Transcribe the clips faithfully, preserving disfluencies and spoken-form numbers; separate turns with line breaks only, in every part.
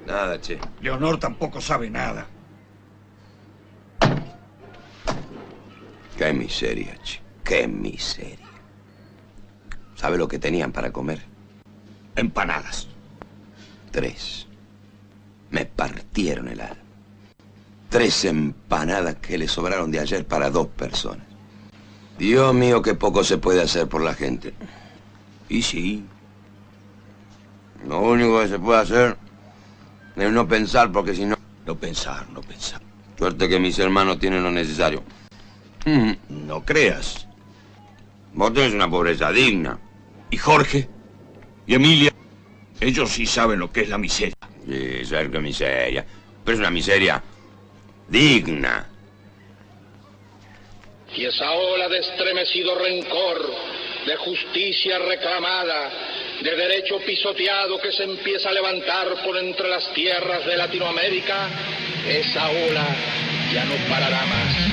Nada, che.
Leonor tampoco sabe nada.
Qué miseria, che. Qué miseria. ¿Sabe lo que tenían para comer?
Empanadas.
Tres. Me partieron el alma. Tres empanadas que le sobraron de ayer para dos personas. Dios mío, qué poco se puede hacer por la gente. Y sí. Lo único que se puede hacer es no pensar, porque si no...
No pensar, no pensar.
Suerte que mis hermanos tienen lo necesario. Mm.
No creas.
Vos tenés una pobreza digna.
Y Jorge y Emilia, ellos sí saben lo que es la miseria.
Sí, saber qué miseria. Pero es una miseria digna.
Y esa ola de estremecido rencor, de justicia reclamada, de derecho pisoteado que se empieza a levantar por entre las tierras de Latinoamérica, esa ola ya no parará más.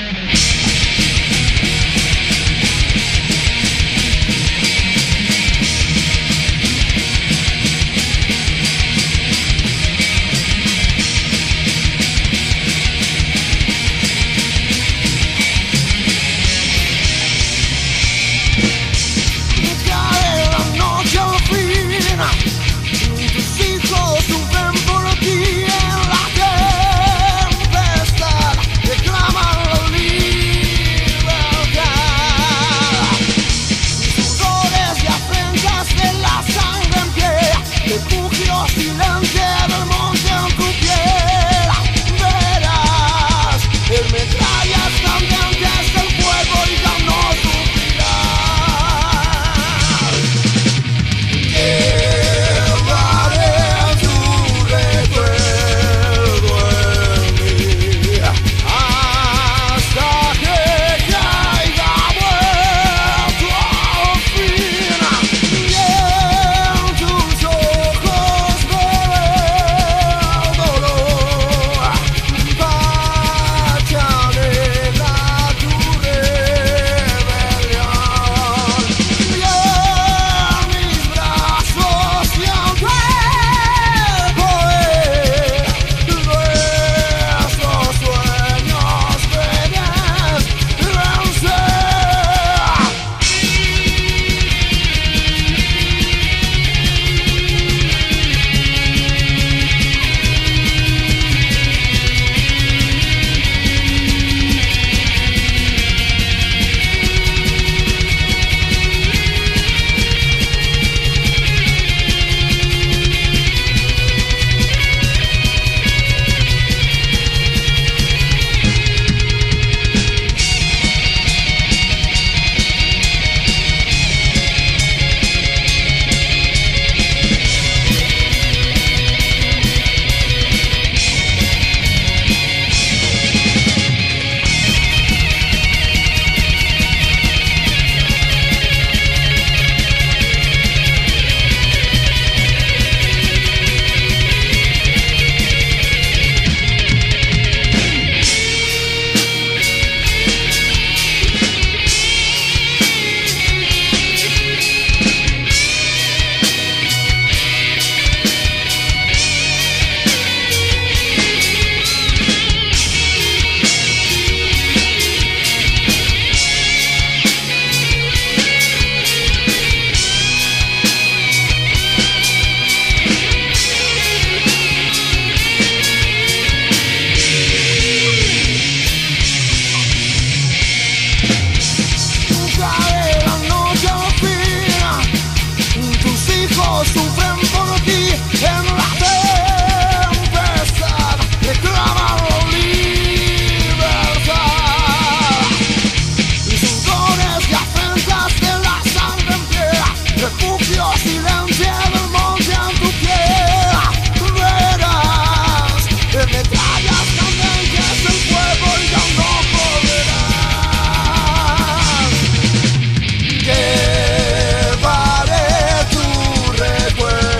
Llevaré tu recuerdo.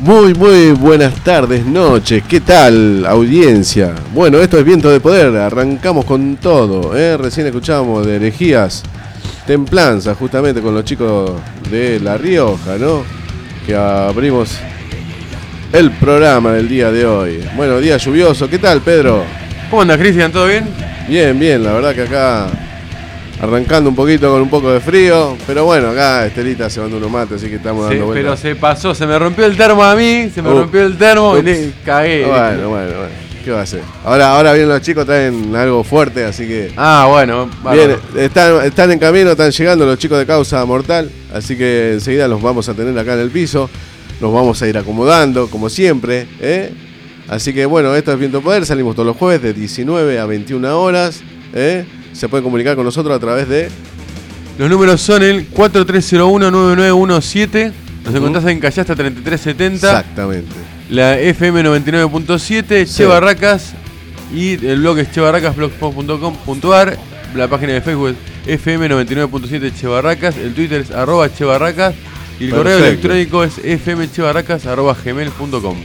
Muy, muy buenas tardes, noches. ¿Qué tal, audiencia? Bueno, esto es Viento de Poder. Arrancamos con todo, ¿eh? Recién escuchamos de Herejías Templanza, justamente con los chicos de La Rioja, ¿no? Que abrimos el programa del día de hoy. Bueno, día lluvioso. ¿Qué tal, Pedro?
¿Cómo andas, Cristian? ¿Todo bien?
Bien, bien. La verdad que acá arrancando un poquito con un poco de frío. Pero bueno, acá Estelita se mandó unos mates, así que estamos dando
sí,
vueltas.
Pero se pasó, se me rompió el termo a mí, se me
Uh,
rompió el termo
ups.
y le cagué.
Bueno, bueno, bueno. ¿Qué va a hacer? Ahora, ahora vienen los chicos, traen algo fuerte, así que...
Ah, bueno.
Bien, están, están en camino, están llegando los chicos de Causa Mortal, así que enseguida los vamos a tener acá en el piso. Nos vamos a ir acomodando, como siempre, ¿eh? Así que bueno, esto es Viento Poder, salimos todos los jueves de diecinueve a veintiuna horas, ¿eh? Se pueden comunicar con nosotros a través de...
Los números son el cuatro tres cero uno nueve nueve uno siete. Nos uh-huh. encontrás en Callasta treinta y tres setenta.
Exactamente.
La F M noventa y nueve punto siete, sí. Che Barracas. Y el blog es chebarracas blogspot punto com punto ar. La página de Facebook es F M noventa y nueve punto siete Che Barracas. El Twitter es arroba Che Barracas. Y el Perfecto. Correo electrónico es fmchebarracas arroba gmail punto com.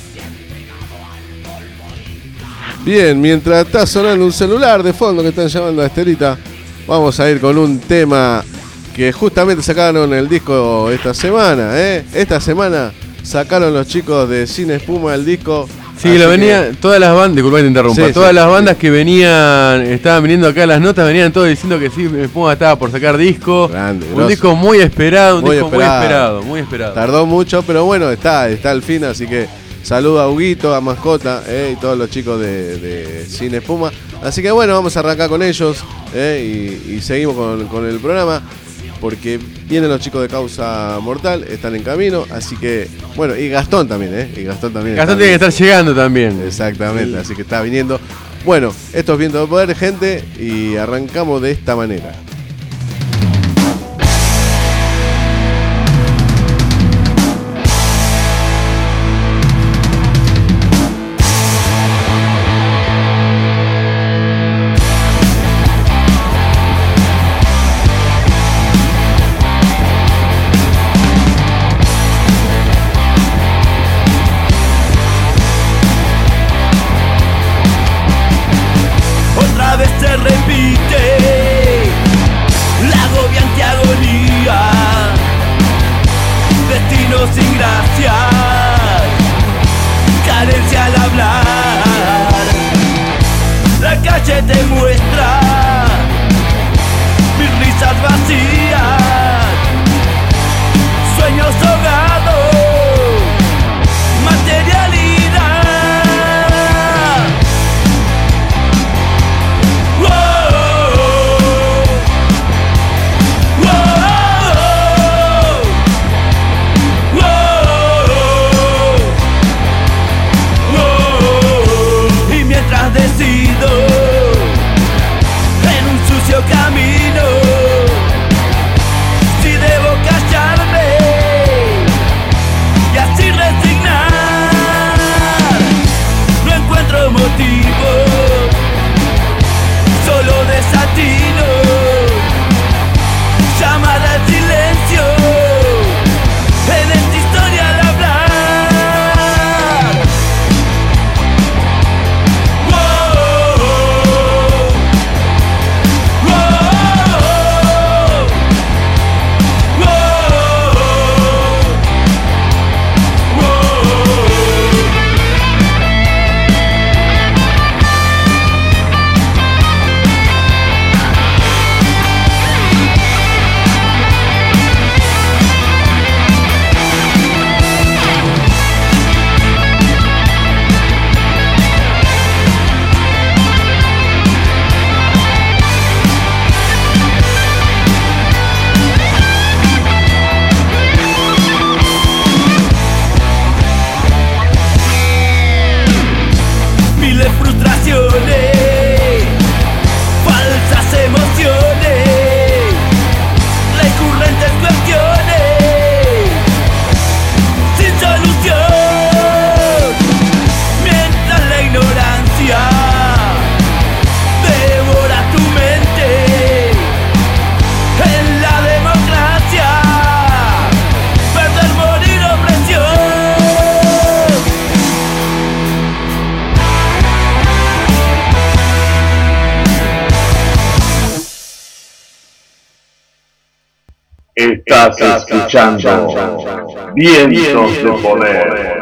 Bien, mientras está sonando un celular de fondo que están llamando a Estelita, vamos a ir con un tema que justamente sacaron el disco esta semana, ¿eh? Esta semana sacaron los chicos de Sin Espuma el disco.
Sí, lo venía, que... todas las bandas, disculpa que te interrumpa, sí, todas sí, las bandas sí. que venían, estaban viniendo acá las notas, venían todos diciendo que Sin Espuma estaba por sacar disco. Grande, un grosso. Disco muy esperado, un muy disco esperado. muy esperado, muy esperado.
Tardó mucho, pero bueno, está, está al fin, así que saludo a Huguito, a Mascota, eh, y todos los chicos de, de Sin Espuma. Así que bueno, vamos a arrancar con ellos, eh, y, y seguimos con, con el programa, porque vienen los chicos de Causa Mortal, están en camino, así que, bueno, y Gastón también, ¿eh? Y Gastón también.
Gastón tiene que estar llegando también.
Exactamente, sí. Así que está viniendo. Bueno, esto es Viento de Poder, gente, y arrancamos de esta manera.
Otra vez se repite Estás escuchando Vientos de Poder.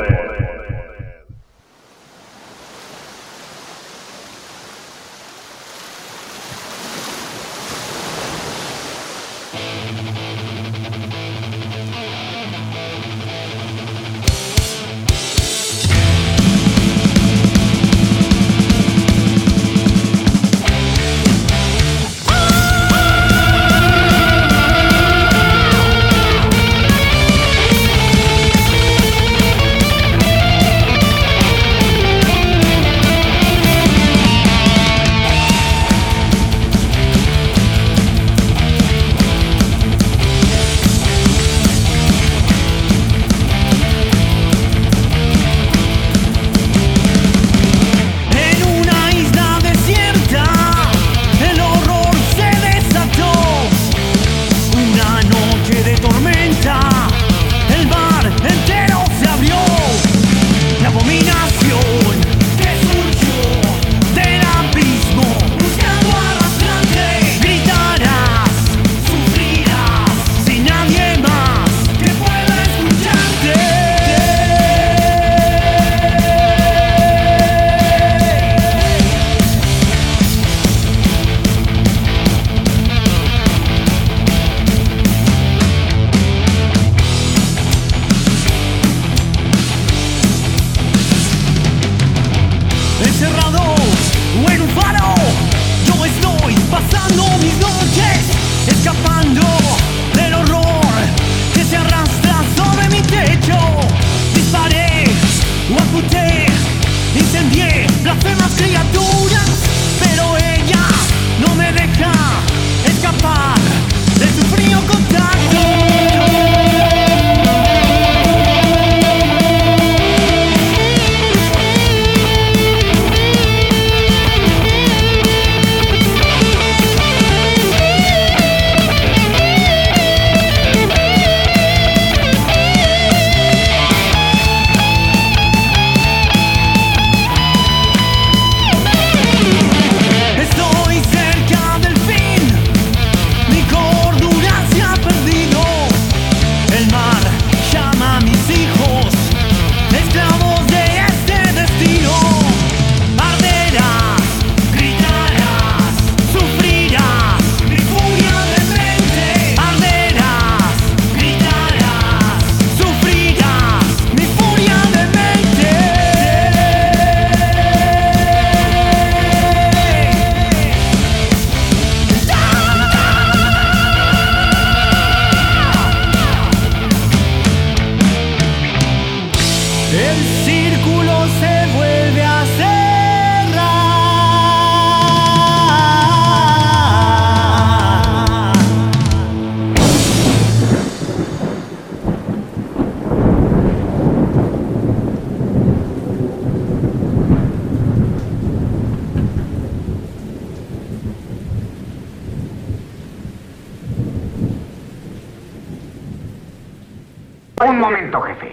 Un momento, jefe.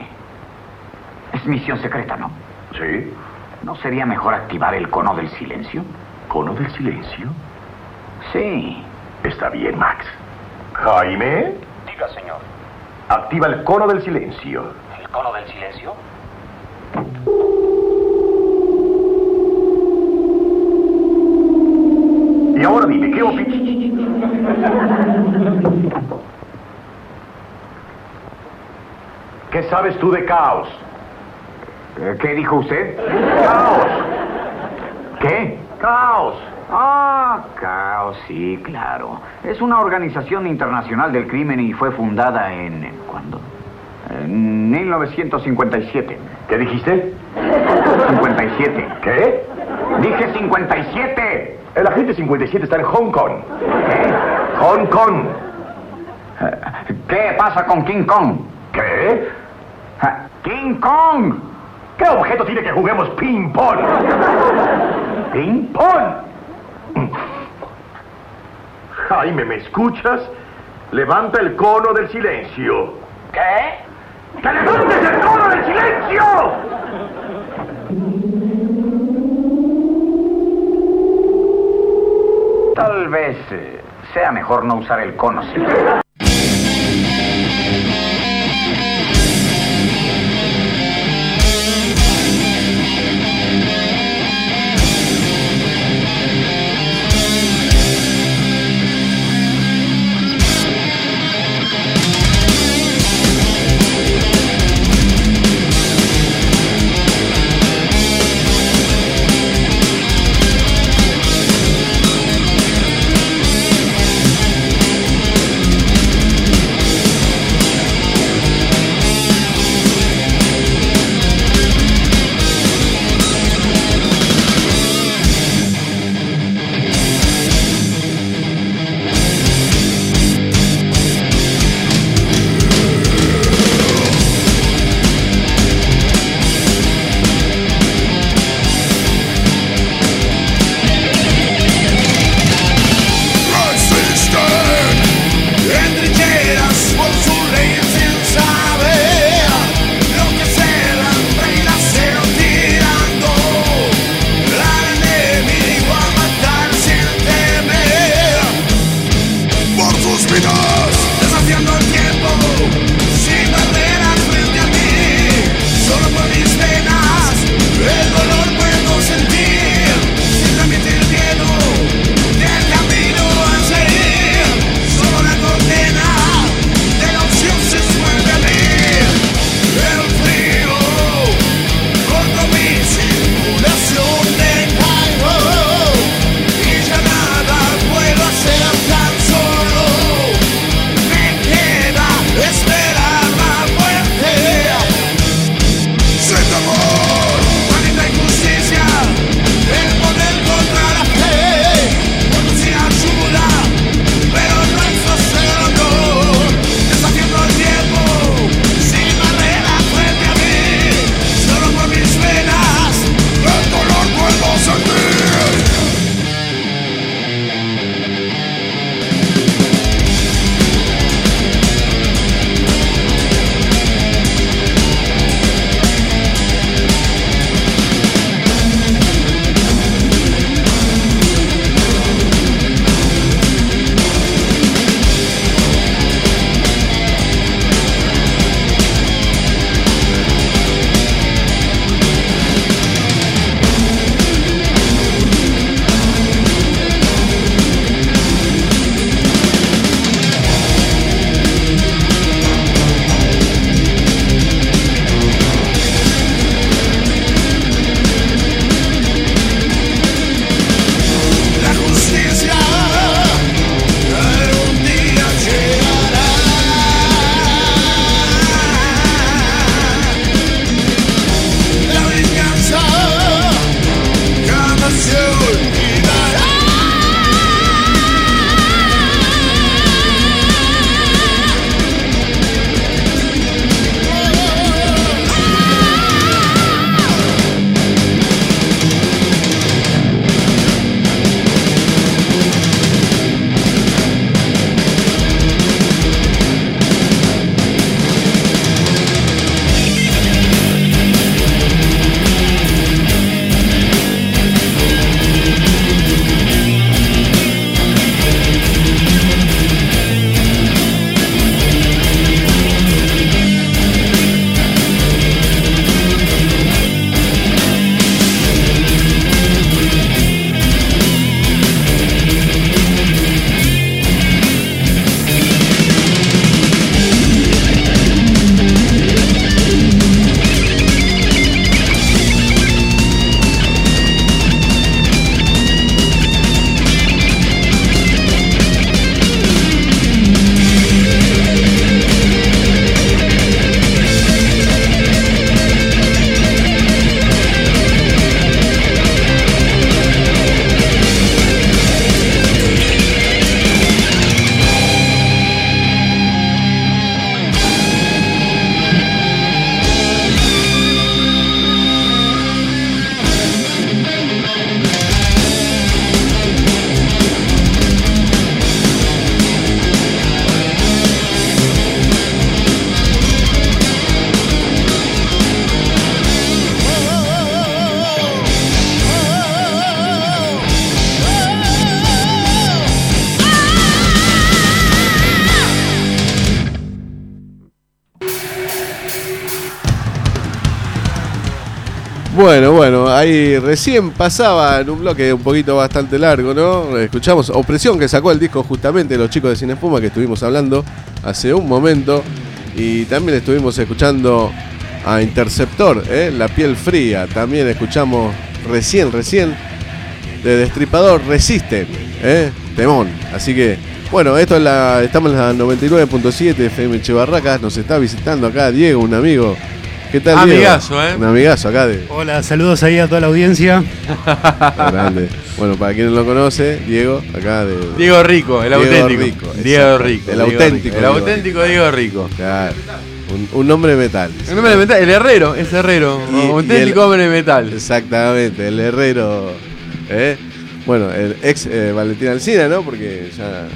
Es misión secreta, ¿no?
Sí.
¿No sería mejor activar el cono del silencio?
¿Cono del silencio?
Sí.
Está bien, Max. Jaime.
Diga, señor.
Activa el cono del silencio.
¿El cono del silencio?
Y ahora dime, ¿qué opinas? ¿Qué sabes tú de caos?
¿Qué dijo usted?
¡Caos!
¿Qué?
¡Caos!
Ah, Caos, sí, claro. Es una organización internacional del crimen y fue fundada en... ¿cuándo? En mil novecientos cincuenta y siete.
¿Qué dijiste?
cincuenta y siete.
¿Qué?
Dije cincuenta y siete.
El agente cincuenta y siete está en Hong Kong.
¿Qué?
Hong Kong.
¿Qué pasa con King Kong?
¿Qué?
¡King Kong!
¿Qué objeto tiene que juguemos ping-pong?
¿Ping-pong?
Jaime, ¿me escuchas? Levanta el cono del silencio.
¿Qué?
¡Que levantes el cono del silencio!
Tal vez eh, sea mejor no usar el cono silencio.
Bueno, bueno, ahí recién pasaba en un bloque un poquito bastante largo, ¿no? Escuchamos Opresión, que sacó el disco justamente los chicos de Sin Espuma, que estuvimos hablando hace un momento. Y también estuvimos escuchando a Interceptor, ¿eh? La piel fría. También escuchamos recién, recién de Destripador, Resisten, ¿eh? Temón. Así que, bueno, esto es la, estamos en la noventa y nueve punto siete F M Chebarracas. Nos está visitando acá Diego, un amigo. ¿Qué tal,
amigazo,
Diego?
¿eh?
Un amigazo acá de...
Hola, saludos ahí a toda la audiencia.
Grande. Bueno, para quien no lo conoce, Diego, acá de...
Diego Rico, el
Diego
auténtico.
Rico,
Diego Rico.
El
Diego
auténtico.
Rico. El auténtico Diego Rico.
Claro. Un, un hombre de metal.
Un hombre de metal, el herrero, es herrero.
Y-
auténtico
y el-
hombre de metal.
Exactamente, el herrero. ¿eh? Bueno, el ex eh, Valentín Alsina, ¿no? Porque ya...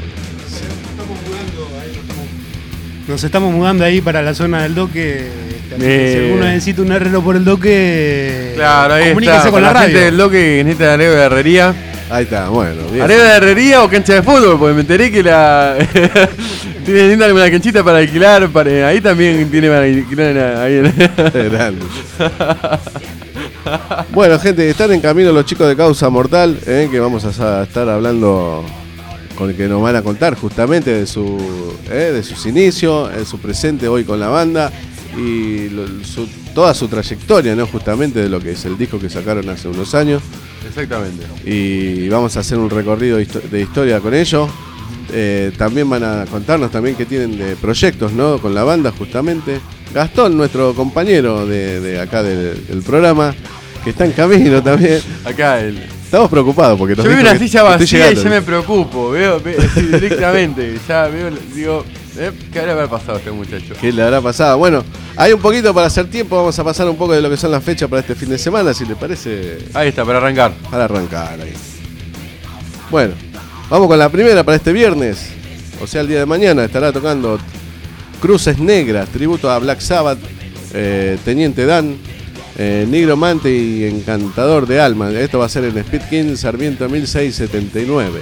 Nos estamos mudando ahí para la zona del doque. Así que
Eh.
Si alguno necesita un herrero por el doque,
Claro, ahí
comuníquese
está.
con la,
gente
radio.
del bloque que necesita arreglo de herrería.
Ahí está, bueno, bien.
Arreglo de herrería o cancha de fútbol, porque me enteré que la. tiene linda alguna canchita para alquilar. Para... Ahí también tiene para alquilar. Ahí en...
Grande. Bueno, gente, están en camino los chicos de Causa Mortal, ¿eh? Que vamos a estar hablando con el que nos van a contar justamente de su ¿eh? de sus inicios, de su presente hoy con la banda y lo- su- toda su trayectoria, ¿no? Justamente de lo que es el disco que sacaron hace unos años.
Exactamente.
Y vamos a hacer un recorrido histo- de historia con ellos. Eh, también van a contarnos también qué tienen de proyectos, ¿no? Con la banda justamente. Gastón, nuestro compañero de, de acá del, del programa, que está en camino también.
Acá el.
Estamos preocupados porque nos
Yo veo
dijo
una
que
silla
estoy
vacía
llegando.
y ya me preocupo. Veo, veo sí, directamente. Ya veo, digo, ¿eh? ¿Qué habrá pasado a este muchacho?
¿Qué le habrá pasado? Bueno, hay un poquito para hacer tiempo. Vamos a pasar un poco de lo que son las fechas para este fin de semana, si le parece.
Ahí está, para arrancar.
Para arrancar ahí. Bueno, vamos con la primera para este viernes. O sea, el día de mañana estará tocando Cruces Negras, tributo a Black Sabbath, eh, Teniente Dan, eh, Nigromante y Encantador de Alma. Esto va a ser en Speed King, Sarmiento mil seiscientos setenta y nueve.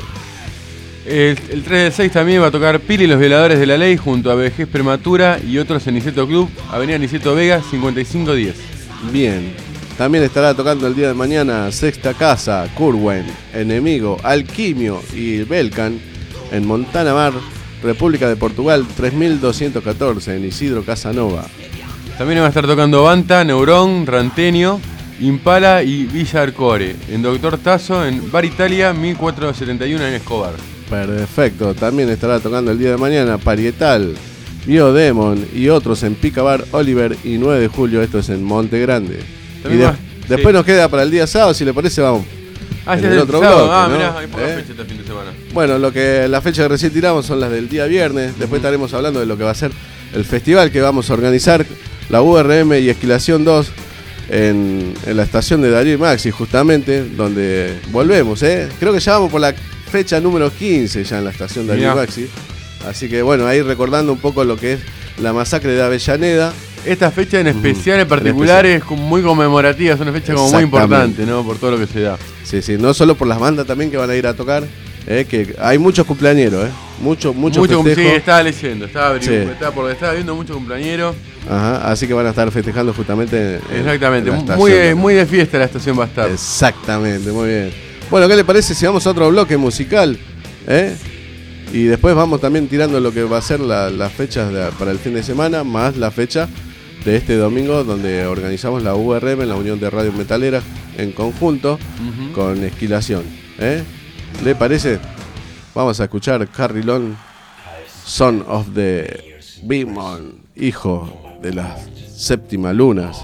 El, el tres del seis también va a tocar Pili y los Violadores de la Ley junto a Vejez Prematura y otros en Niceto Club, Avenida Niceto Vega, cincuenta y cinco diez.
Bien. También estará tocando el día de mañana Sexta Casa, Curwen, Enemigo, Alquimio y Belcan en Montana Mar, República de Portugal, tres mil doscientos catorce en Isidro Casanova.
También va a estar tocando Banta, Neurón, Rantenio, Impala y Villa Arcore. En Doctor Tazo, en Bar Italia, mil cuatrocientos setenta y uno en Escobar.
Perfecto. También estará tocando el día de mañana Parietal, Biodemon y otros en Picabar, Oliver y nueve de julio. Esto es en Monte Grande. Y
También
de-
va-
después
sí.
nos queda para el día sábado, si le parece, vamos.
Ah,
en
ya
el
es el
otro
sábado.
bloque,
Ah,
¿no?
mirá, hay pocas
¿Eh?
fechas este fin de semana.
Bueno, lo que la fecha que recién tiramos son las del día viernes. Después estaremos hablando de lo que va a ser el festival que vamos a organizar, la U R M y Esquilación dos, en, en la estación de Darío y Maxi, justamente, donde volvemos, ¿eh? Creo que ya vamos por la fecha número quince ya en la estación de Darío y
Mirá.
Maxi. Así que bueno, ahí recordando un poco lo que es la masacre de Avellaneda.
Esta fecha en especial,
Ujú.
en particular,
En
es como muy conmemorativa, es una fecha como muy
Exactamente.
importante, ¿no? Por todo lo que se da.
Sí, sí, no solo por las bandas también que van a ir a tocar, ¿eh? Que hay muchos cumpleañeros, ¿eh? Mucho, mucho,
Mucho cum-
festejo.
sí, estaba leyendo, estaba,
Sí.
averiguando, estaba, por, estaba viendo mucho cumpleañero.
Ajá, así que van a estar festejando justamente en-
Exactamente,
en la
muy,
estación.
de- muy de fiesta la estación va a estar.
Exactamente, muy bien. Bueno, ¿qué le parece si vamos a otro bloque musical? ¿Eh? Y después vamos también tirando lo que va a ser la- las fechas de- para el fin de semana, más la fecha de este domingo, donde organizamos la U R M, la Unión de Radio Metaleras, en conjunto
Ujú.
con Esquilación. ¿Eh? ¿Le parece? Vamos a escuchar Carrilón, Son of the Beamon, hijo de las séptimas lunas.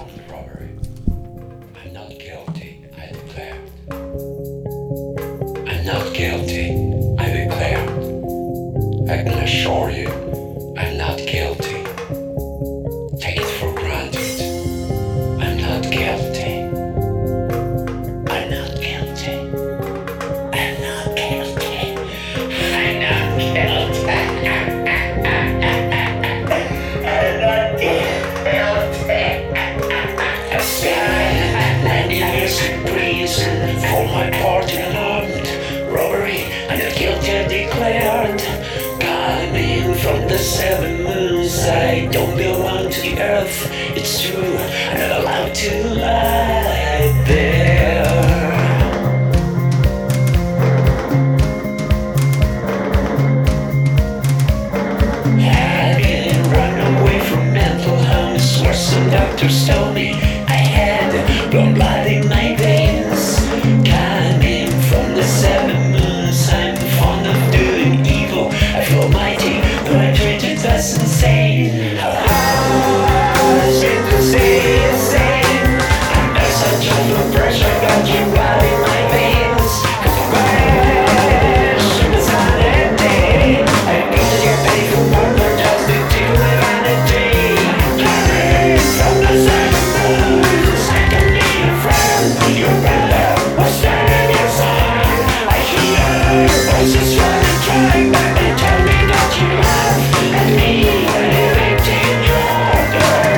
I'm not guilty, I declare. I'm not guilty, I declare. I can assure you, I'm not guilty. Take it for granted. I'm not guilty. I'm not guilty. I'm not guilty. I'm not guilty. I'm not guilty. blood blood in my veins. Coming from the seven moons, I'm fond of doing evil. I feel mighty, though I treat it as insane. I seem to stay insane. Under such awful pressure, got you blood in my veins. Question is sanity. I need to get paid for murder just to deal with vanity. Coming from the seven moons, I can be a friend. Your brother was standing your side. I hear your voices running, trying back. They tell me that you love and me, and everything you're doing.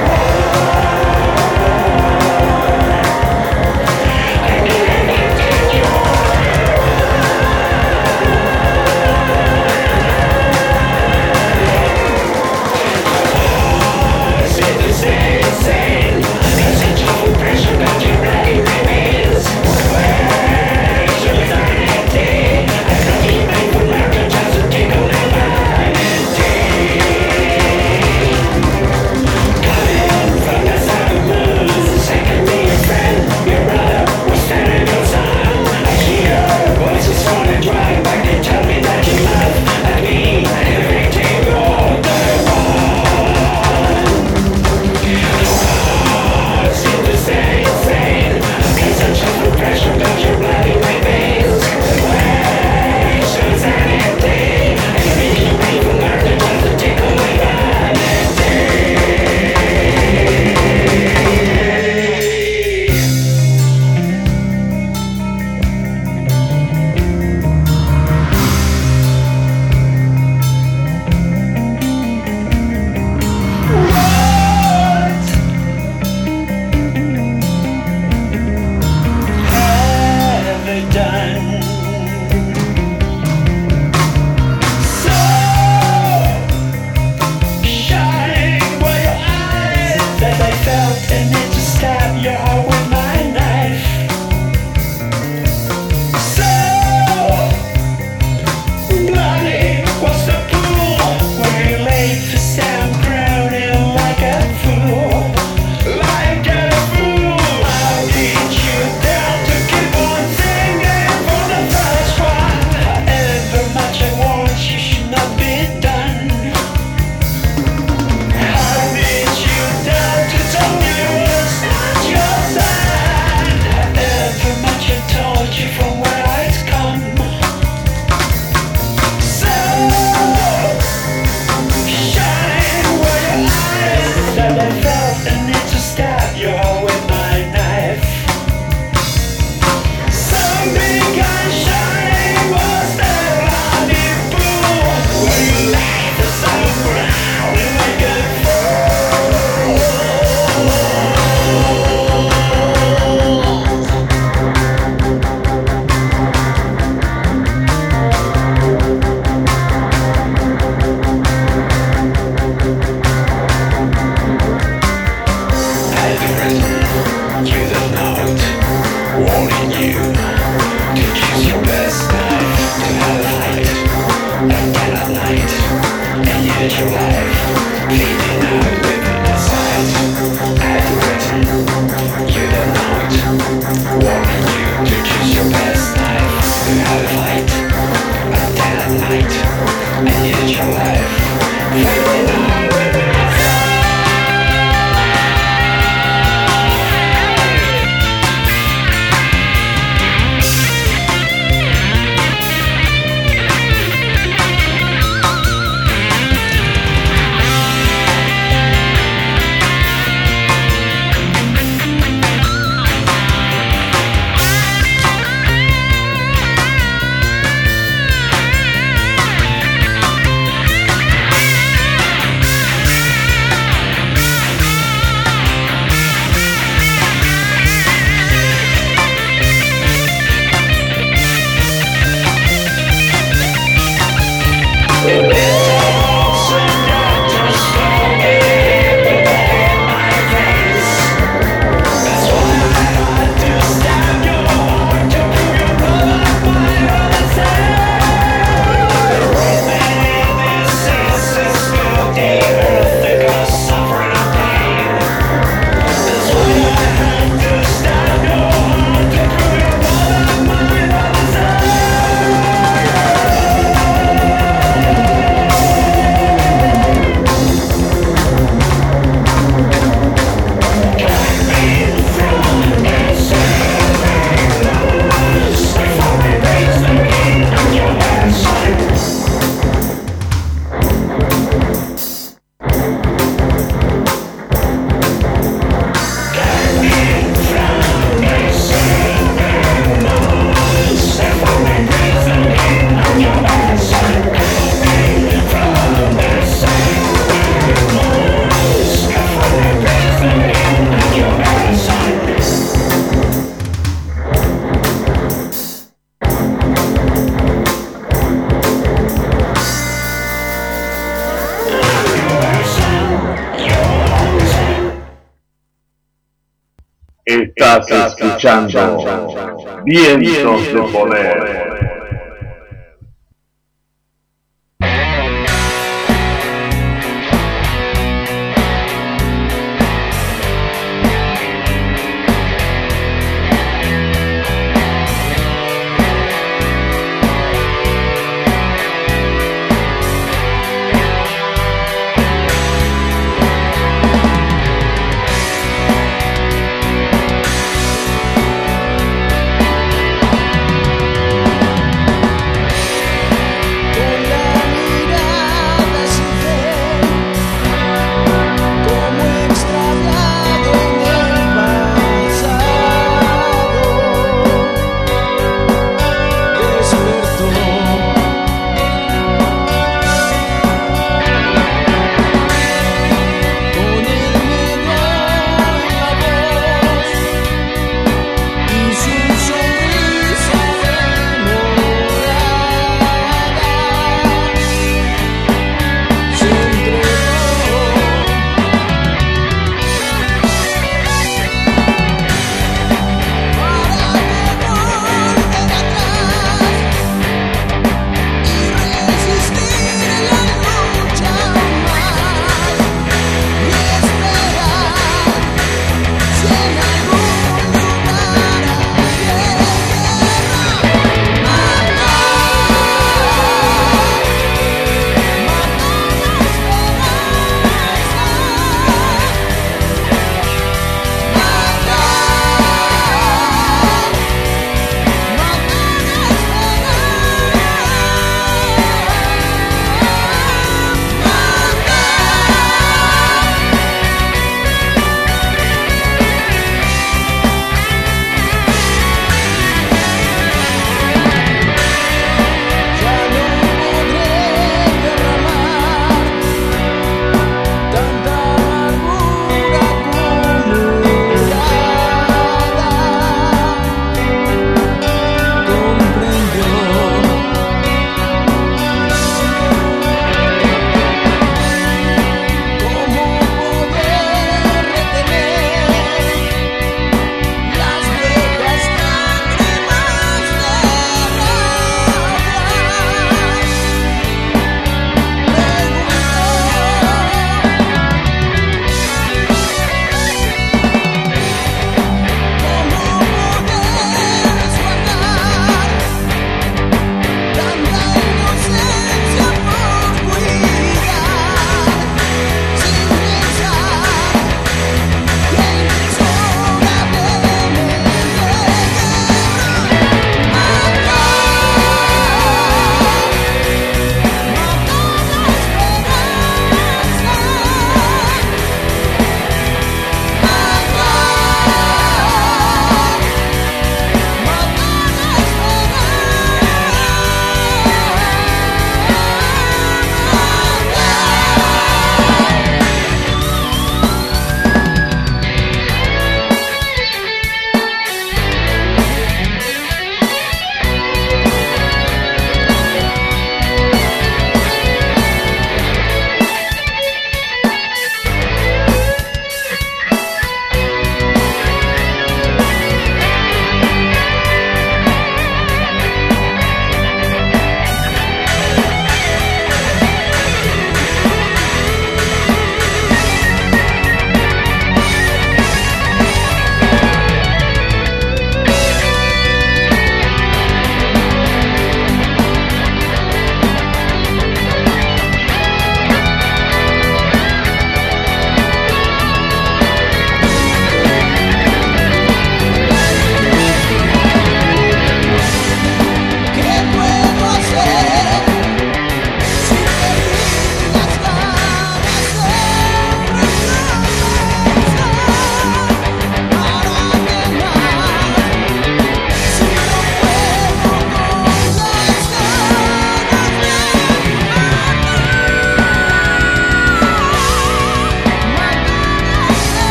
Estás escuchando Vientos de Poder.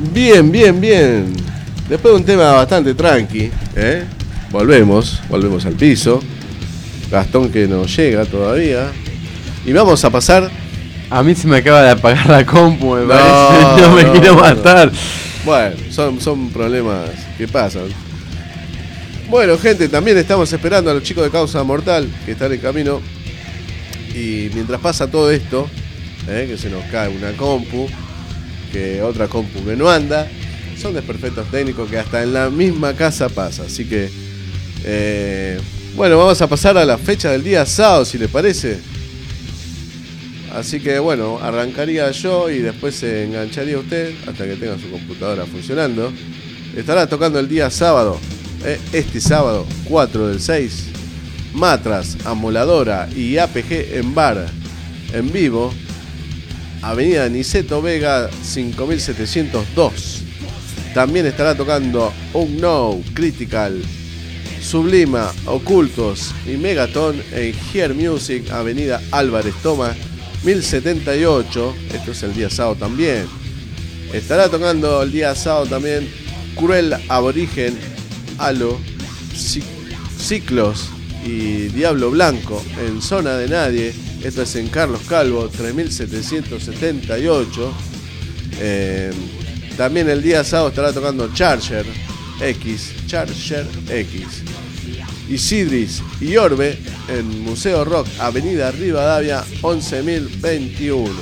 Bien, bien, bien. Después de un tema bastante tranqui, ¿eh? Volvemos, volvemos al piso. Gastón que no llega todavía. Y vamos a pasar.
A mí se me acaba de apagar la compu, me
No,
parece. No me
no,
quiero
no.
matar.
Bueno, son, son problemas que pasan. Bueno, gente, también estamos esperando a los chicos de Causa Mortal que están en camino. Y mientras pasa todo esto, ¿eh? Que se nos cae una compu, que otra compu que no anda, son desperfectos técnicos que hasta en la misma casa pasa. Así que, eh, bueno, vamos a pasar a la fecha del día sábado, si les parece. Así que, bueno, arrancaría yo y después se engancharía usted hasta que tenga su computadora funcionando. Estará tocando el día sábado, eh, este sábado, cuatro del seis, Matras, Amoladora y A P G en bar, en vivo, Avenida Niceto Vega cinco mil setecientos dos. También estará tocando Unknown, Critical, Sublima, Ocultos y Megaton en Here Music, Avenida Álvarez Toma mil setenta y ocho. Esto es el día sábado también. Estará tocando el día sábado también Cruel Aborigen, Halo, Ciclos y Diablo Blanco en Zona de Nadie. Esto es en Carlos Calvo tres mil setecientos setenta y ocho. Eh, también el día sábado estará tocando Charger X, Charger X, Isidris y Orbe en Museo Rock, Avenida Rivadavia once mil veintiuno.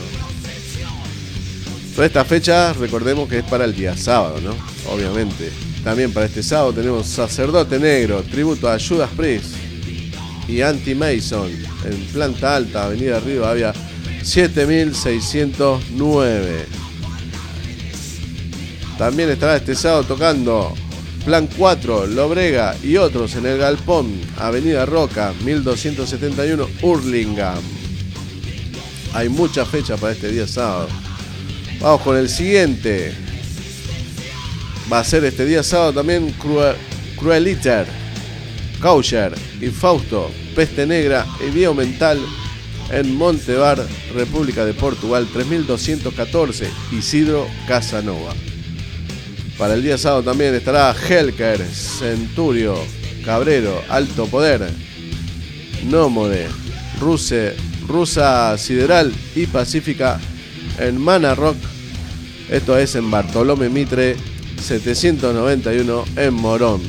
Toda esta fecha, recordemos que es para el día sábado, ¿no? Obviamente. También para este sábado tenemos Sacerdote Negro, tributo a Judas Priest y Anti-Mason en Planta Alta, Avenida Rivadavia siete mil seiscientos nueve. También estará este sábado tocando Plan cuatro, Lobrega y otros en el Galpón, Avenida Roca mil doscientos setenta y uno, Hurlingham. Hay muchas fechas para este día sábado. Vamos con el siguiente. Va a ser este día sábado también Cruel, Crueliter, Kosher y Fausto, Peste Negra y Biomental en Montevar, República de Portugal tres mil doscientos catorce, Isidro Casanova. Para el día sábado también estará Helker, Centurio, Cabrero, Alto Poder, Nómode, Ruse, Rusa Sideral y Pacífica en Mana Rock. Esto es en Bartolomé Mitre setecientos noventa y uno en Morón.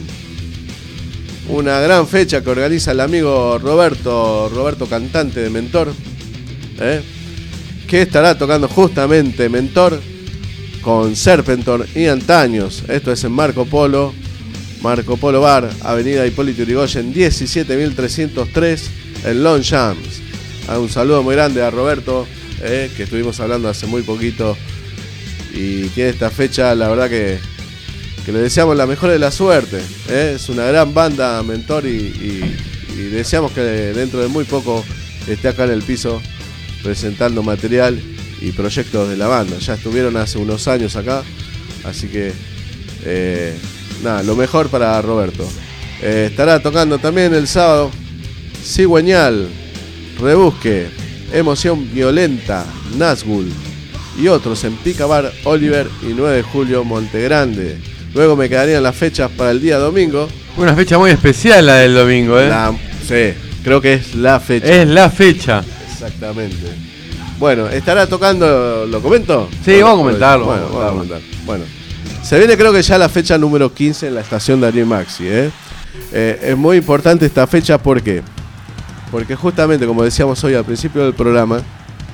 Una gran fecha que organiza el amigo Roberto, Roberto cantante de Mentor, ¿eh? que estará tocando justamente Mentor con Serpentor y Antaños. Esto es en Marco Polo, Marco Polo Bar, Avenida Hipólito Yrigoyen diecisiete mil trescientos tres en Longchamps. Un saludo muy grande a Roberto, eh, que estuvimos hablando hace muy poquito y tiene esta fecha, la verdad que, que le deseamos la mejor de la suerte, eh. Es una gran banda Mentor y, y, y deseamos que dentro de muy poco esté acá en el piso presentando material y proyectos de la banda. Ya estuvieron hace unos años acá, así que eh, nada, lo mejor para Roberto. Eh, estará tocando también el sábado Cigüeñal, Rebusque, Emoción Violenta, Nazgul y otros en Pica Bar, Oliver y nueve de julio, Montegrande. Luego me quedarían las fechas para el día domingo.
Una fecha muy especial la del domingo, ¿eh?
La, sí, creo que es la fecha.
Es la fecha.
Exactamente. Bueno, estará tocando, ¿lo comento?
Sí,
bueno,
vamos a comentarlo.
Bueno, vamos a comentar. Bueno, se viene creo que ya la fecha número quince en la estación Darío y Maxi, ¿eh? Eh, es muy importante esta fecha, ¿por qué? Porque justamente, como decíamos hoy al principio del programa,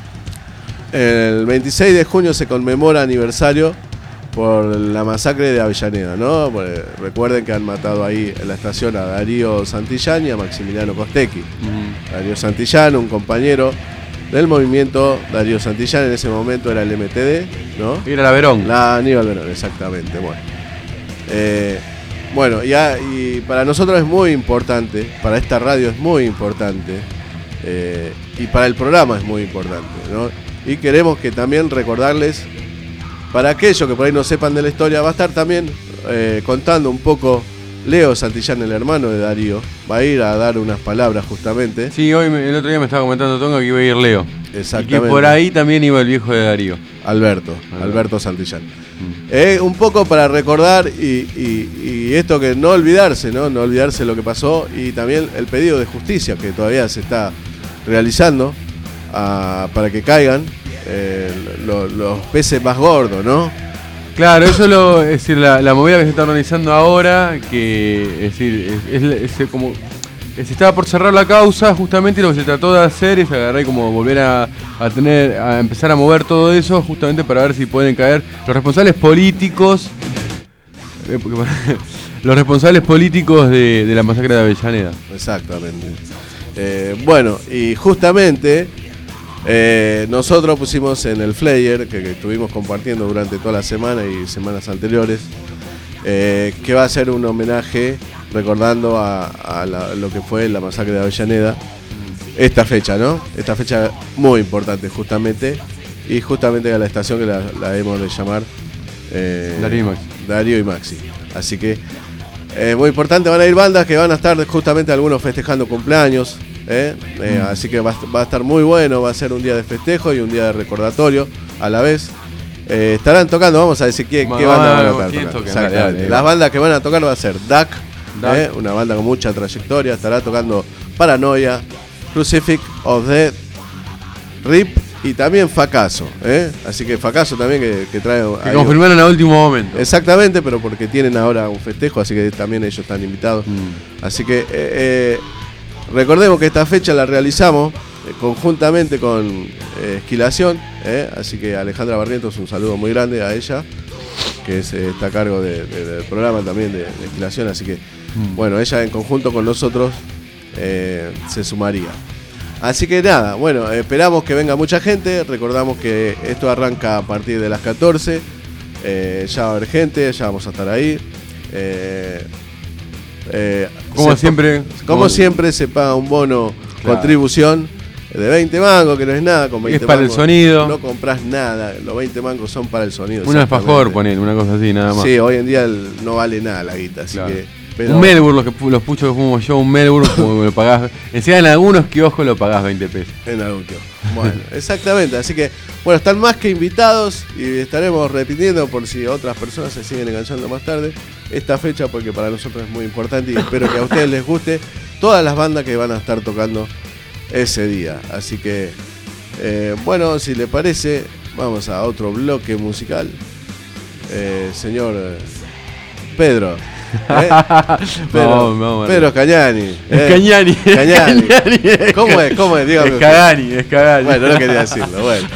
el veintiséis de junio se conmemora aniversario por la masacre de Avellaneda, ¿no? Porque recuerden que han matado ahí en la estación a Darío Santillán y a Maximiliano Costecchi. Uh-huh. Darío Santillán, un compañero del movimiento. Darío Santillán en ese momento era el M T D, ¿no?
Era la Verón.
La Aníbal Verón, exactamente. Bueno, eh, bueno y, a, y para nosotros es muy importante, para esta radio es muy importante, eh, y para el programa es muy importante, ¿no? Y queremos que también recordarles, para aquellos que por ahí no sepan de la historia, va a estar también eh, contando un poco Leo Santillán, el hermano de Darío. Va a ir a dar unas palabras justamente.
Sí, hoy me, el otro día me estaba comentando Tonga que iba a ir Leo.
Exactamente.
Y que por ahí también iba el viejo de Darío.
Alberto, Alberto, Alberto Santillán. Mm. Eh, un poco para recordar y, y, y esto que no olvidarse, ¿no? No olvidarse lo que pasó y también el pedido de justicia que todavía se está realizando a, para que caigan eh, lo, los peces más gordos, ¿no?
Claro, eso lo, es decir, la, la movida que se está organizando ahora, que es decir, es, es, es como se estaba por cerrar la causa, justamente, y lo que se trató de hacer es agarrar y como volver a, a tener, a empezar a mover todo eso, justamente para ver si pueden caer los responsables políticos, eh, porque, los responsables políticos de, de la masacre de Avellaneda.
Exactamente. Eh, bueno, y justamente eh, nosotros pusimos en el flyer que, que estuvimos compartiendo durante toda la semana y semanas anteriores, eh, que va a ser un homenaje recordando a, a la, lo que fue la masacre de Avellaneda, esta fecha, ¿no? Esta fecha muy importante justamente, y justamente a la estación que la, la hemos de llamar eh,
Darío y Maxi.
Darío y Maxi. Así que eh, muy importante, van a ir bandas que van a estar justamente algunos festejando cumpleaños, ¿eh? Eh, mm. Así que va, va a estar muy bueno, va a ser un día de festejo y un día de recordatorio a la vez. Eh, estarán tocando, vamos a decir qué, qué banda van a tocar. Exactamente. Las bandas que van a tocar va a ser D A C, ¿eh? Una banda con mucha trayectoria, estará tocando Paranoia, Crucifix of Death, R I P y también Fracaso, ¿eh? Así que Fracaso también que, que trae...
Que confirmaron a último momento.
Exactamente, pero porque tienen ahora un festejo, así que también ellos están invitados. Mm. Así que eh, eh, recordemos que esta fecha la realizamos eh, conjuntamente con eh, Esquilación, ¿eh? Así que Alejandra Barrientos, un saludo muy grande a ella, que es, eh, está a cargo de, de, del programa también de, de Esquilación, así que mm. bueno, ella en conjunto con nosotros eh, se sumaría. Así que nada, bueno, esperamos que venga mucha gente. Recordamos que esto arranca a partir de las catorce. Eh, ya va a haber gente, ya vamos a estar ahí. Eh, eh,
como siempre.
Como bon. siempre se paga un bono, claro, contribución de veinte mangos, que no es nada. Con veinte
es para
mangos,
el sonido.
No compras nada, los veinte mangos son para el sonido.
Un alfajor, poner, una cosa así, nada más.
Sí, hoy en día el, no vale nada la guita, así
claro.
que... Pero...
Un Melbourne, los, que, los puchos que fumo yo, un Melbourne, como lo pagás. Encima en algunos kioscos lo pagás veinte pesos.
En algún kiosco. Bueno, exactamente. Así que, bueno, están más que invitados y estaremos repitiendo por si otras personas se siguen enganchando más tarde esta fecha, porque para nosotros es muy importante y espero que a ustedes les guste todas las bandas que van a estar tocando ese día. Así que, eh, bueno, si le parece, vamos a otro bloque musical. Eh, señor Pedro. ¿Eh? Pedro,
vamos, vamos,
Pedro Cañani.
¿eh? Cañani.
Cañani. Cañani. ¿Cómo es? ¿Cómo es? Dígame.
Es Cagani, es Cagani.
Bueno, no quería decirlo. Bueno.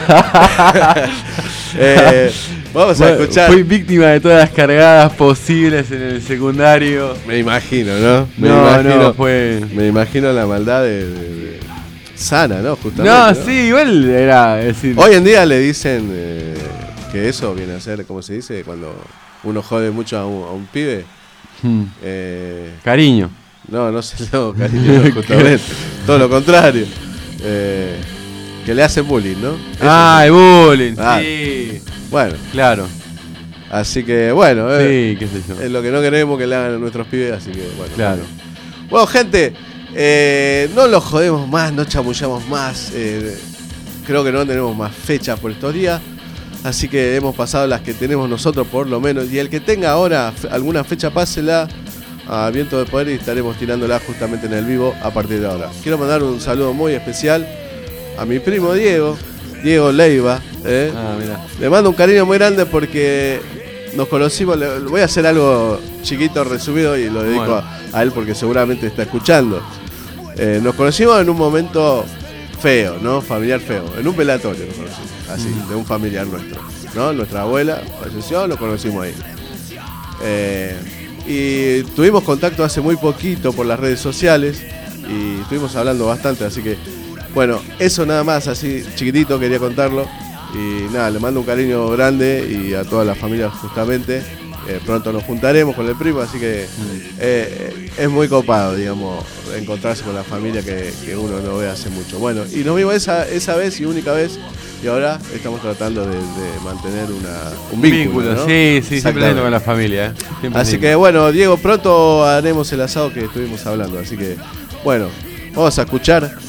eh, vamos a
bueno,
escuchar.
Fui víctima de todas las cargadas posibles en el secundario.
Me imagino, ¿no? Me
no,
imagino,
no, fue...
Me imagino la maldad de, de, de sana, ¿no? Justamente.
No,
¿no?
sí, igual era... Es decir...
Hoy en día le dicen eh, que eso viene a ser, ¿cómo se dice? Cuando uno jode mucho a un, a un pibe.
Hmm.
Eh,
cariño.
No, no sé, no, cariño, no, justamente. Todo lo contrario. Eh, que le hacen bullying, ¿no?
Ah, el bullying, ah, sí.
Bueno.
Claro.
Así que, bueno.
Sí,
eh,
qué sé yo.
Es lo que no queremos que le hagan a nuestros pibes, así que, bueno.
Claro.
Bueno, gente, eh, no los jodemos más, no chamullamos más. Eh, creo que no tenemos más fechas por estos días. Así que hemos pasado las que tenemos nosotros por lo menos. Y el que tenga ahora alguna fecha, pásela a Viento de Poder y estaremos tirándola justamente en el vivo a partir de ahora. Quiero mandar un saludo muy especial a mi primo Diego, Diego Leiva. ¿eh?
Ah, mirá.
Le mando un cariño muy grande porque nos conocimos. Le voy a hacer algo chiquito, resumido, y lo dedico bueno. a, a él porque seguramente está escuchando. Eh, nos conocimos en un momento feo, ¿no? Familiar feo. En un velatorio nos conocimos. Así, mm. de un familiar nuestro, ¿no? Nuestra abuela falleció, lo conocimos ahí. Eh, y tuvimos contacto hace muy poquito por las redes sociales y estuvimos hablando bastante, así que, bueno, eso nada más, así chiquitito quería contarlo. Y nada, le mando un cariño grande y a toda la familia justamente. Eh, pronto nos juntaremos con el primo, así que eh, es muy copado, digamos, encontrarse con la familia que, que uno no ve hace mucho. Bueno, y nos vimos esa, esa vez y única vez. Y ahora estamos tratando de, de mantener una, un vínculo,
vínculo,
¿no?
Sí, sí, siempre lindo con la familia. ¿eh?
Así
lindo.
que bueno, Diego, pronto haremos el asado que estuvimos hablando. Así que bueno, vamos a escuchar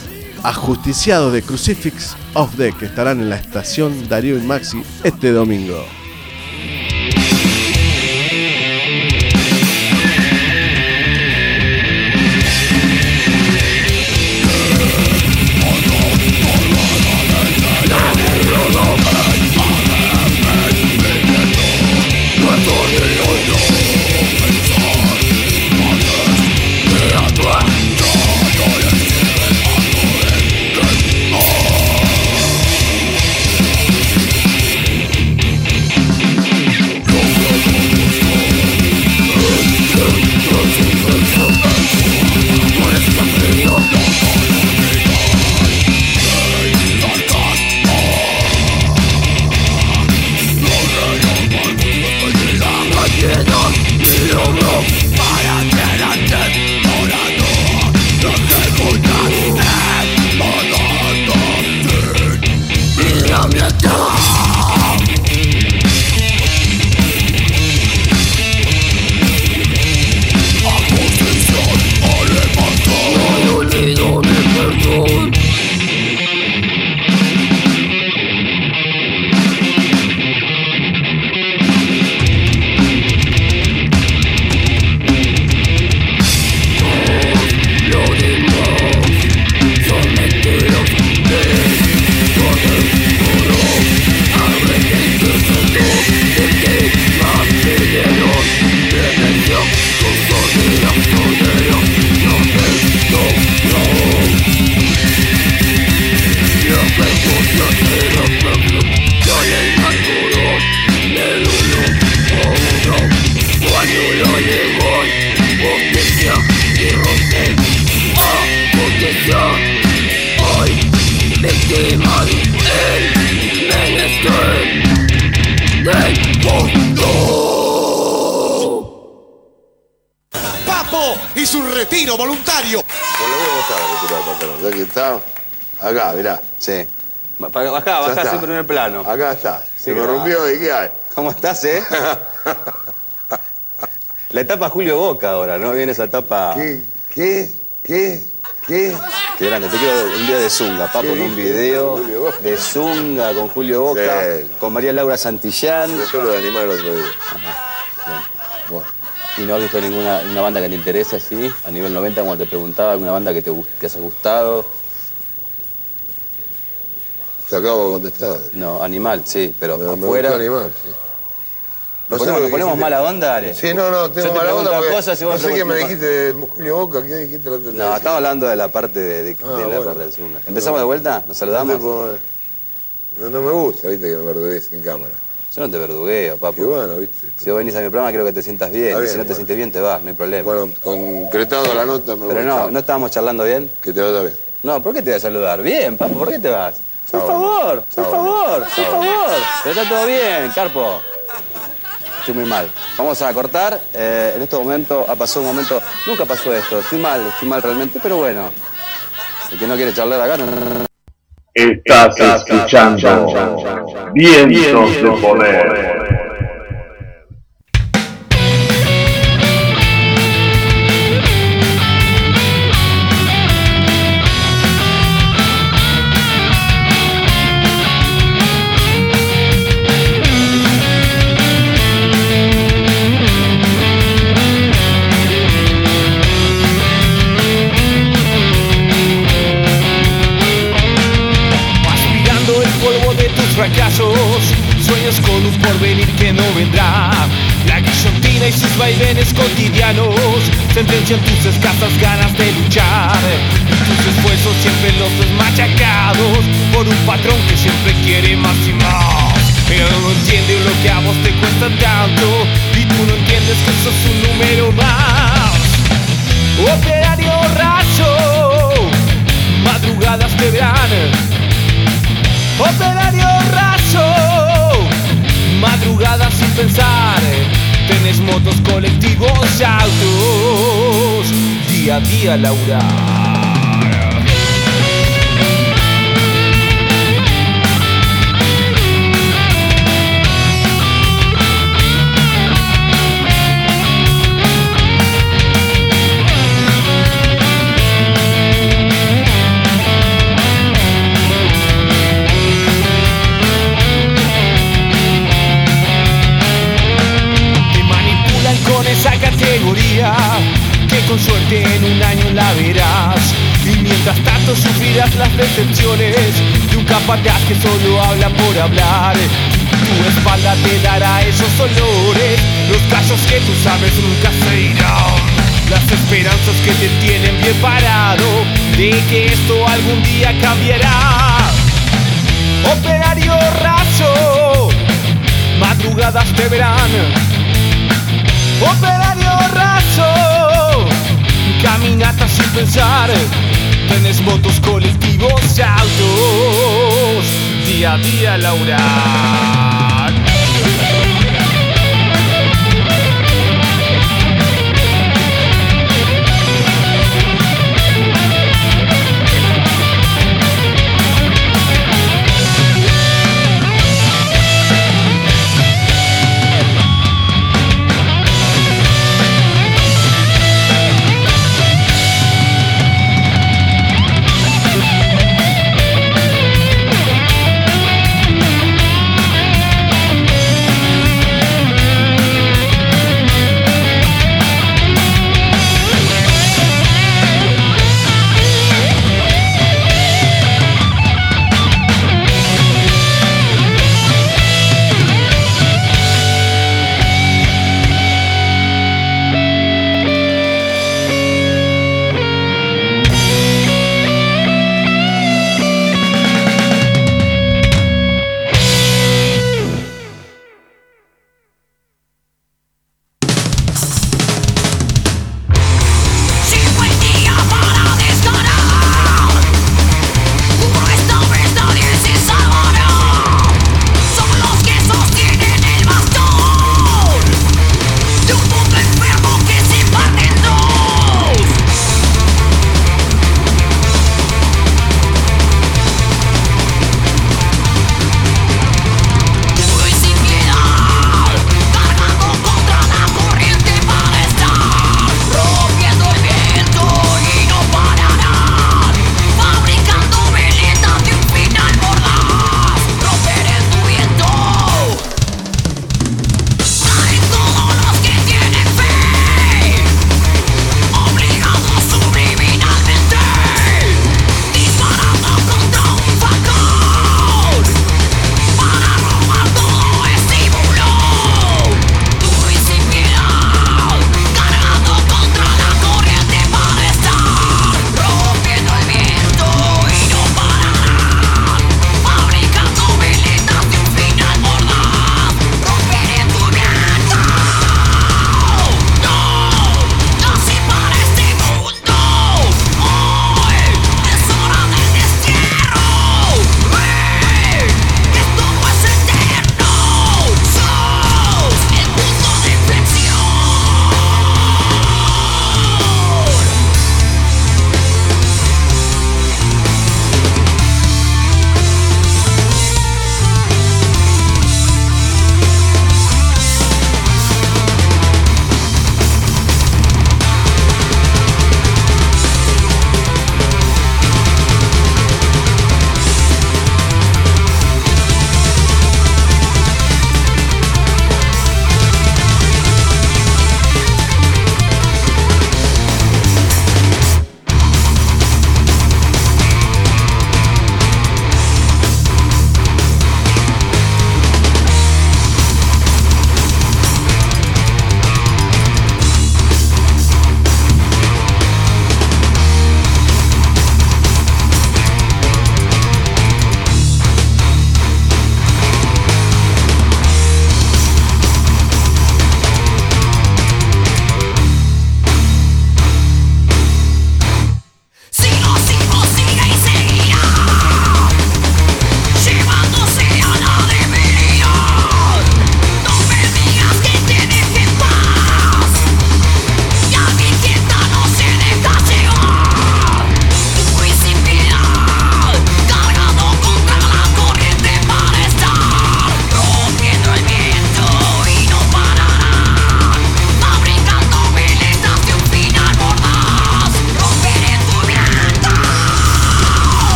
Ajusticiados de Crucifix of Death, que estarán en la estación Darío y Maxi este domingo.
Papo y su retiro voluntario.
Bueno, voy a buscar el retiro del pantalón. Ya que está. Acá, mirá.
Sí. Bajá, bajá, en primer plano.
Acá está.
Sí,
Se me rompió y ¿qué hay?
¿Cómo estás, eh? La etapa Julio Boca ahora, ¿no? Viene esa etapa...
¿Qué? ¿Qué? ¿Qué? ¿Qué?
Qué grande. Te quiero un día de Zunga, Papo, en un video de Zunga con Julio Boca, sí, con María Laura Santillán.
Yo lo de animar el otro día.
Ajá. Bien. Bueno. ¿Y no has visto ninguna una banda que te interese así? A nivel noventa, como te preguntaba, alguna banda que te que haya gustado.
Te acabo de contestar.
No, Animal, sí, pero
me,
afuera...
Me Animal, sí.
¿Nos ponemos, ¿nos ponemos mala onda, dale?
Sí, no, no, tengo mala onda porque
cosas y vos
no sé qué me dijiste de Julio Boca, ¿qué dijiste?
No, no estamos hablando de la parte de, de, ah, de la bueno. parte del Zunga. ¿Empezamos no, de vuelta? ¿Nos saludamos?
No, no me gusta, viste, que me verdugues en cámara.
Yo no te verdugueo, papu.
Qué bueno, viste.
Si vos venís a mi programa, quiero que te sientas bien. bien y si no bueno. te sientes bien, te vas, no hay problema.
Bueno, concretado la nota me
Pero no, ¿no estábamos charlando bien?
Que te vaya bien.
No, ¿por qué te voy a saludar? Bien, papu, ¿por qué te vas? Chau, por favor, chau, por favor, chau, por favor. Pero está todo bien, Carpo. Estoy muy mal. Vamos a cortar. Eh, en este momento ha pasado un momento... Nunca pasó esto. Estoy mal, estoy mal realmente, pero bueno. El que no quiere charlar acá... No, no, no.
Estás escuchando Vientos de Poder.
Fracasos, sueños con un porvenir que no vendrá. La guillotina y sus vaivenes cotidianos sentencian tus escasas ganas de luchar. Tus esfuerzos siempre los ves machacados por un patrón que siempre quiere más y más. Pero no entiende lo que a vos te cuesta tanto y tú no entiendes que sos un número más. Operario raso, madrugadas te verán. Operario raso, madrugadas sin pensar. Tenés motos, colectivos, autos, día a día laburar. con suerte en un año la verás. Y mientras tanto sufrirás las decepciones de un capataz que solo habla por hablar. Tu espalda te dará esos olores, los casos que tú sabes nunca se irán. Las esperanzas que te tienen bien parado de que esto algún día cambiará. Operario raso, madrugadas te verán. Operario raso, caminatas sin pensar. Tenés motos, colectivos, autos, día a día laboral.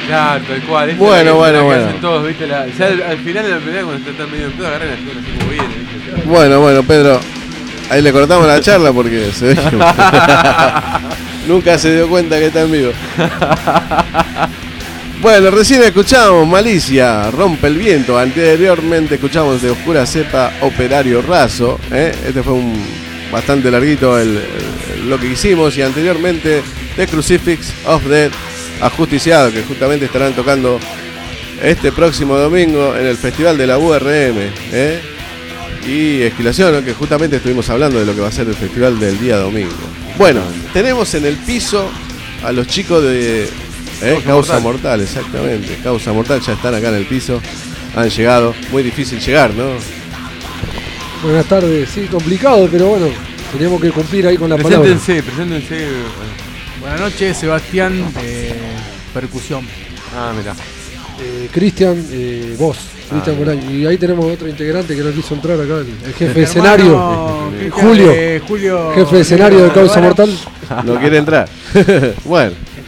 Claro, tal cual. Esta
Bueno,
es la-
bueno,
la que
bueno.
hacen todos, ¿viste? La, ya al, al final de la pelea, cuando están medio en pedo, agarran la figura así como viene, ¿viste?
Bueno, bueno, Pedro, ahí le cortamos la charla porque se ve que nunca se dio cuenta que está en vivo. Bueno, recién escuchamos Malicia, Rompe el Viento. Anteriormente escuchamos de Oscura Cepa, Operario Raso. ¿eh? Este fue un bastante larguito el, el- lo que hicimos. Y anteriormente The Crucifix of the Ajusticiado, que justamente estarán tocando este próximo domingo en el Festival de la U R M. ¿eh? Y Esquilación, ¿no? Que justamente estuvimos hablando de lo que va a ser el festival del día domingo. Bueno, tenemos en el piso a los chicos de eh,
Causa
Causa
Mortal.
Mortal, exactamente. Causa Mortal ya están acá en el piso, han llegado. Muy difícil llegar, ¿no?
Buenas tardes, sí, complicado, pero bueno, teníamos que cumplir ahí con la palabra.
Preséntense, preséntense.
Buenas noches, Sebastián, eh, percusión.
Ah, mirá.
Eh, Cristian, eh, vos, Cristian
Ah,
Morán. Y ahí tenemos otro integrante que no quiso entrar acá, el, el jefe de
Mi
escenario,
hermano, Cristian,
Julio,
eh, Julio,
jefe de escenario de Causa
Bueno.
Mortal.
No quiere entrar. Bueno.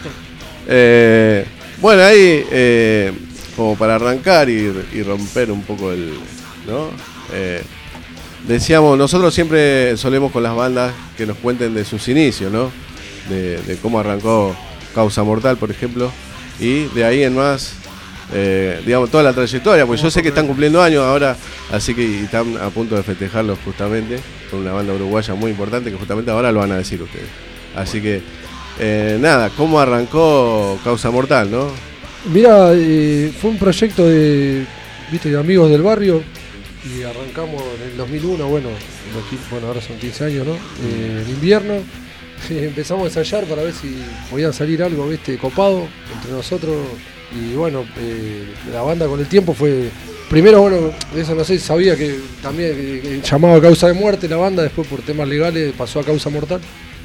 Eh, bueno, ahí, eh, como para arrancar y, y romper un poco el. ¿no? Eh, decíamos, nosotros siempre solemos con las bandas que nos cuenten de sus inicios, ¿no? De, de cómo arrancó Causa Mortal, por ejemplo. Y de ahí en más, eh, digamos, toda la trayectoria, porque yo sé que están cumpliendo años ahora, así que y están a punto de festejarlos justamente, con una banda uruguaya muy importante que justamente ahora lo van a decir ustedes. Así que, eh, nada, ¿cómo arrancó Causa Mortal, no?
Mira, eh, fue un proyecto de, viste, de amigos del barrio y arrancamos en el dos mil uno, bueno, los qui- bueno ahora son quince años, ¿no? Eh, en invierno eh, empezamos a ensayar para ver si podía salir algo, viste, copado entre nosotros y bueno, eh, la banda con el tiempo fue, primero bueno, eso no sé, sabía que también eh, que llamaba Causa de Muerte la banda, después por temas legales pasó a Causa Mortal.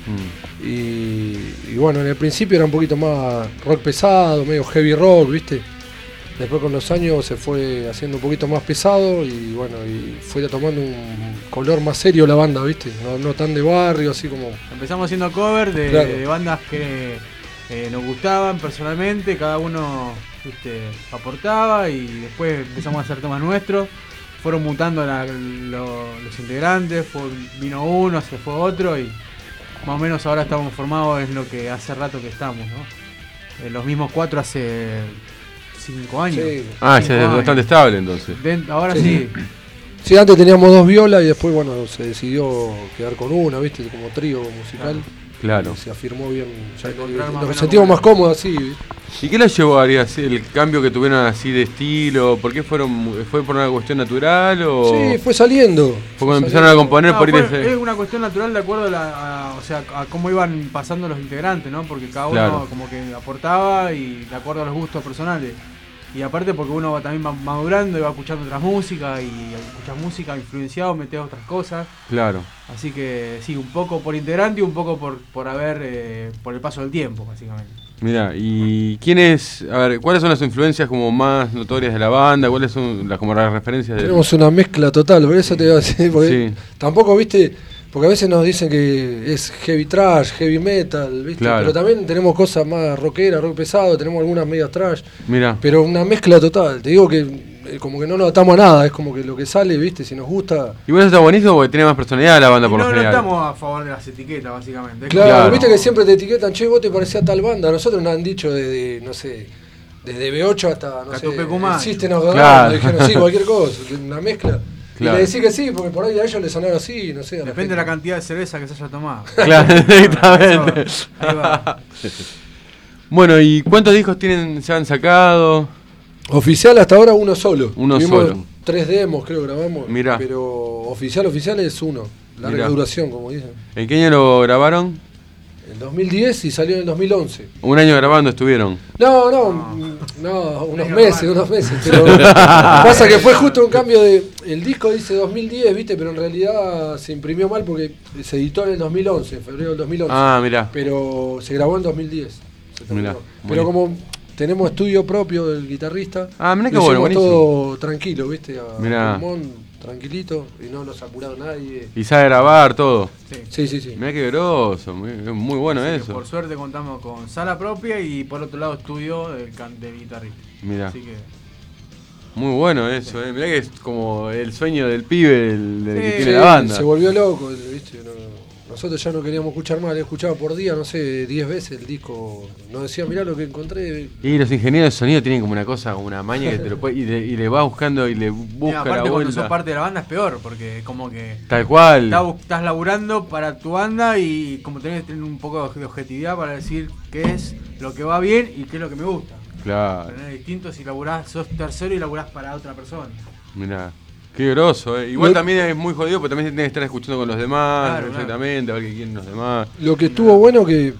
Y, y bueno, en el principio era un poquito más rock pesado, medio heavy rock, ¿viste? Después con los años se fue haciendo un poquito más pesado y bueno, y fue tomando un color más serio la banda, ¿viste? No, no tan de barrio, así como...
Empezamos haciendo cover de,
Claro.
de bandas que eh, nos gustaban personalmente, cada uno, viste, aportaba y después empezamos a hacer temas nuestros. Fueron mutando la- lo- los integrantes, fue- vino uno, se fue otro y más o menos ahora estamos formados en lo que hace rato que estamos, ¿no? Eh, los mismos cuatro hace cinco años.
Sí.
Ah,
Cinco
ya es
años.
bastante estable entonces.
Den- ahora sí.
Sí, antes teníamos dos violas y después, bueno, se decidió quedar con una, ¿viste? Como trío musical.
Claro.
Y se afirmó bien, ya
Encontrar
que
más o
nos
menos
sentimos
como-
más cómodos así, ¿viste?
¿Y qué les llevó Ari, así, el cambio que tuvieron así de estilo? ¿Por qué fueron? ¿Fue por una cuestión natural o...?
Sí, fue saliendo.
Fue cuando empezaron a componer
No,
por ir
fue-
ese...
es una cuestión natural de acuerdo a, la- a- o sea, a cómo iban pasando los integrantes, ¿no? Porque cada uno
Claro.
como que aportaba y de acuerdo a los gustos personales. Y aparte porque uno va también va madurando y va escuchando otras músicas y escuchas música influenciado, metes otras cosas.
Claro.
Así que sí, un poco por integrante y un poco por, por haber, eh, por el paso del tiempo, básicamente.
Mira, ¿y quiénes, a ver, cuáles son las influencias como más notorias de la banda? ¿Cuáles son las como las referencias de
Tenemos una mezcla total, por eso te iba a decir, porque
Sí.
tampoco, viste, porque a veces nos dicen que es heavy trash, heavy metal, viste,
Claro.
pero también tenemos cosas más rockeras, rock pesado, tenemos algunas medias trash,
Mira,
pero una mezcla total, te digo que eh, como que no nos atamos a nada, es como que lo que sale, viste, si nos gusta.
igual eso está buenísimo porque tiene más personalidad la banda
Y
por
no,
lo
no
general.
estamos a favor de las etiquetas, básicamente. Es
Claro,
Claro.
viste que siempre te etiquetan, che, vos te parecías tal banda, nosotros nos han dicho desde, no sé, desde B ocho hasta, no sé,
Catupecumayo.
System of a Down,
Claro.
nos dijeron sí, cualquier cosa, una mezcla.
Claro.
Y le decís que sí, porque por ahí a ellos les sonaron así, no sé. a la
Depende de la
gente.
cantidad de cerveza que se haya tomado.
Claro, directamente.
Eso, ahí va.
Bueno, ¿y cuántos discos tienen, se han sacado?
Oficial hasta ahora uno solo.
Uno
Tuvimos
solo.
Tres demos creo grabamos.
Mirá.
Pero oficial, oficial es uno. Larga
Mirá.
duración, como dicen.
¿En qué año lo grabaron?
En dos mil diez y salió en el dos mil once.
Un año grabando estuvieron.
No, no, no, unos meses, unos meses. Pero pasa que fue justo un cambio de. El disco dice dos mil diez, viste, pero en realidad se imprimió mal porque se editó en el dos mil once, en febrero del dos mil once.
Ah, mirá.
Pero se grabó en dos mil diez. se terminó.
Mirá,
Pero
muy
como tenemos estudio propio del guitarrista,
Ah, mirá qué
lo
bueno,
hicimos
buenísimo.
todo tranquilo, viste, a
Mirá.
pulmón, tranquilito y no nos apuraba nadie.
Y sabe grabar todo.
Sí,
sí, sí. sí.
Mirá qué groso, muy, muy bueno
Así que
eso.
por suerte contamos con sala propia y por otro lado estudio del, can- del guitarrista.
Mirá.
Así que
Muy bueno eso, eh. Mirá que es como el sueño del pibe del, del que
Sí,
tiene la banda.
se volvió loco, ¿viste? No, nosotros ya no queríamos escuchar más, le escuchaba por día, no sé, diez veces el disco. Nos decía, mirá lo que encontré.
Y los ingenieros de sonido tienen como una cosa, como una maña que te lo puede, y, le, y le va buscando y le
y
busca
aparte
la
cuando
vuelta.
sos parte de la banda es peor, porque como que
Tal cual.
estás, bu- estás laburando para tu banda y como tenés que tener un poco de objetividad para decir qué es lo que va bien y qué es lo que me gusta.
Claro.
Pero no es distinto si laburás, sos tercero y laburás para otra persona.
Mirá. Qué groso, eh. Igual
Lo-
también es muy jodido porque también se tiene que estar escuchando con los demás,
Claro,
exactamente, a ver qué quieren los demás.
Lo que estuvo bueno que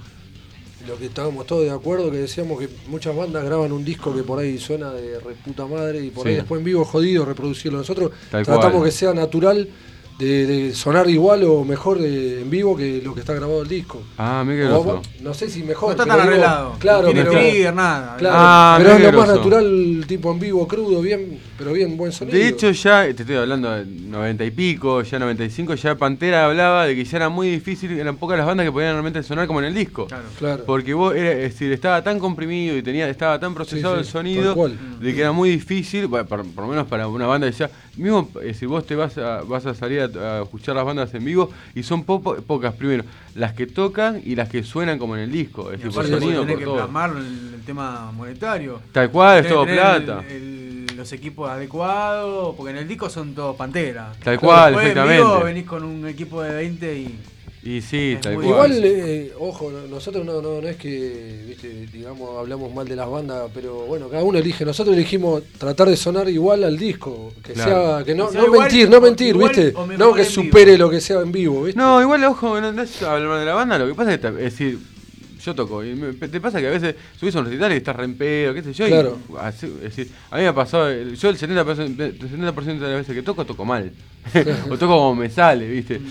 lo que estábamos todos de acuerdo, que decíamos que muchas bandas graban un disco que por ahí suena de re puta madre y por
Sí.
ahí después en vivo es jodido reproducirlo. Nosotros
Tal
tratamos
cual.
que sea natural de, de sonar igual o mejor de, en vivo que lo que está grabado el disco.
Ah, mira qué
O,
groso.
no sé si mejor.
No está
pero
tan
digo,
arreglado.
Claro,
No tiene
pero,
trigger, nada.
Claro,
Ah,
pero es
mirá
lo
qué
más
groso.
natural, tipo en vivo, crudo, bien, pero bien buen sonido.
De hecho ya, te estoy hablando de noventa y pico, ya noventa y cinco, ya Pantera hablaba de que ya era muy difícil, eran pocas las bandas que podían realmente sonar como en el disco.
Claro.
Claro.
Porque vos, era, es decir, estaba tan comprimido y tenía, estaba tan procesado
Sí,
el
sí,
sonido
tal cual.
de que era muy difícil, bueno, por, por lo menos para una banda que ya, mismo eh, si vos te vas a, vas a salir a, a escuchar las bandas en vivo, y son po- pocas, primero, las que tocan y las que suenan como en el disco, es
Y
decir, por
aparte
sonido,
tenés
por
que
todo.
plasmarlo en el, el tema monetario.
Tal cual, es
Tenés
todo
que tener
plata.
el- el- los equipos adecuados, porque en el disco son todos Pantera.
Tal cual,
Después,
exactamente.
En vivo venís con un equipo de veinte y...
Y sí,
Es
tal
muy
cual.
Igual, eh, ojo, no- nosotros no, no, no es que, viste, digamos, hablamos mal de las bandas, pero bueno, cada uno elige. Nosotros elegimos tratar de sonar igual al disco, que
Claro.
sea, que no,
Que sea
no
igual,
mentir, no
o-
mentir,
igual
viste,
o mejor
no que
en vivo.
supere lo que sea en vivo, viste.
No, igual, ojo, no, no es hablar de la banda, lo que pasa es que, ta- es decir, yo toco, y me- te pasa que a veces subís a un recital y estás re en pedo, qué sé yo,
Claro.
y así- es decir, a mí me ha pasado, eh, yo el setenta por ciento, el setenta por ciento de las veces que toco, toco mal, o toco como me sale, viste,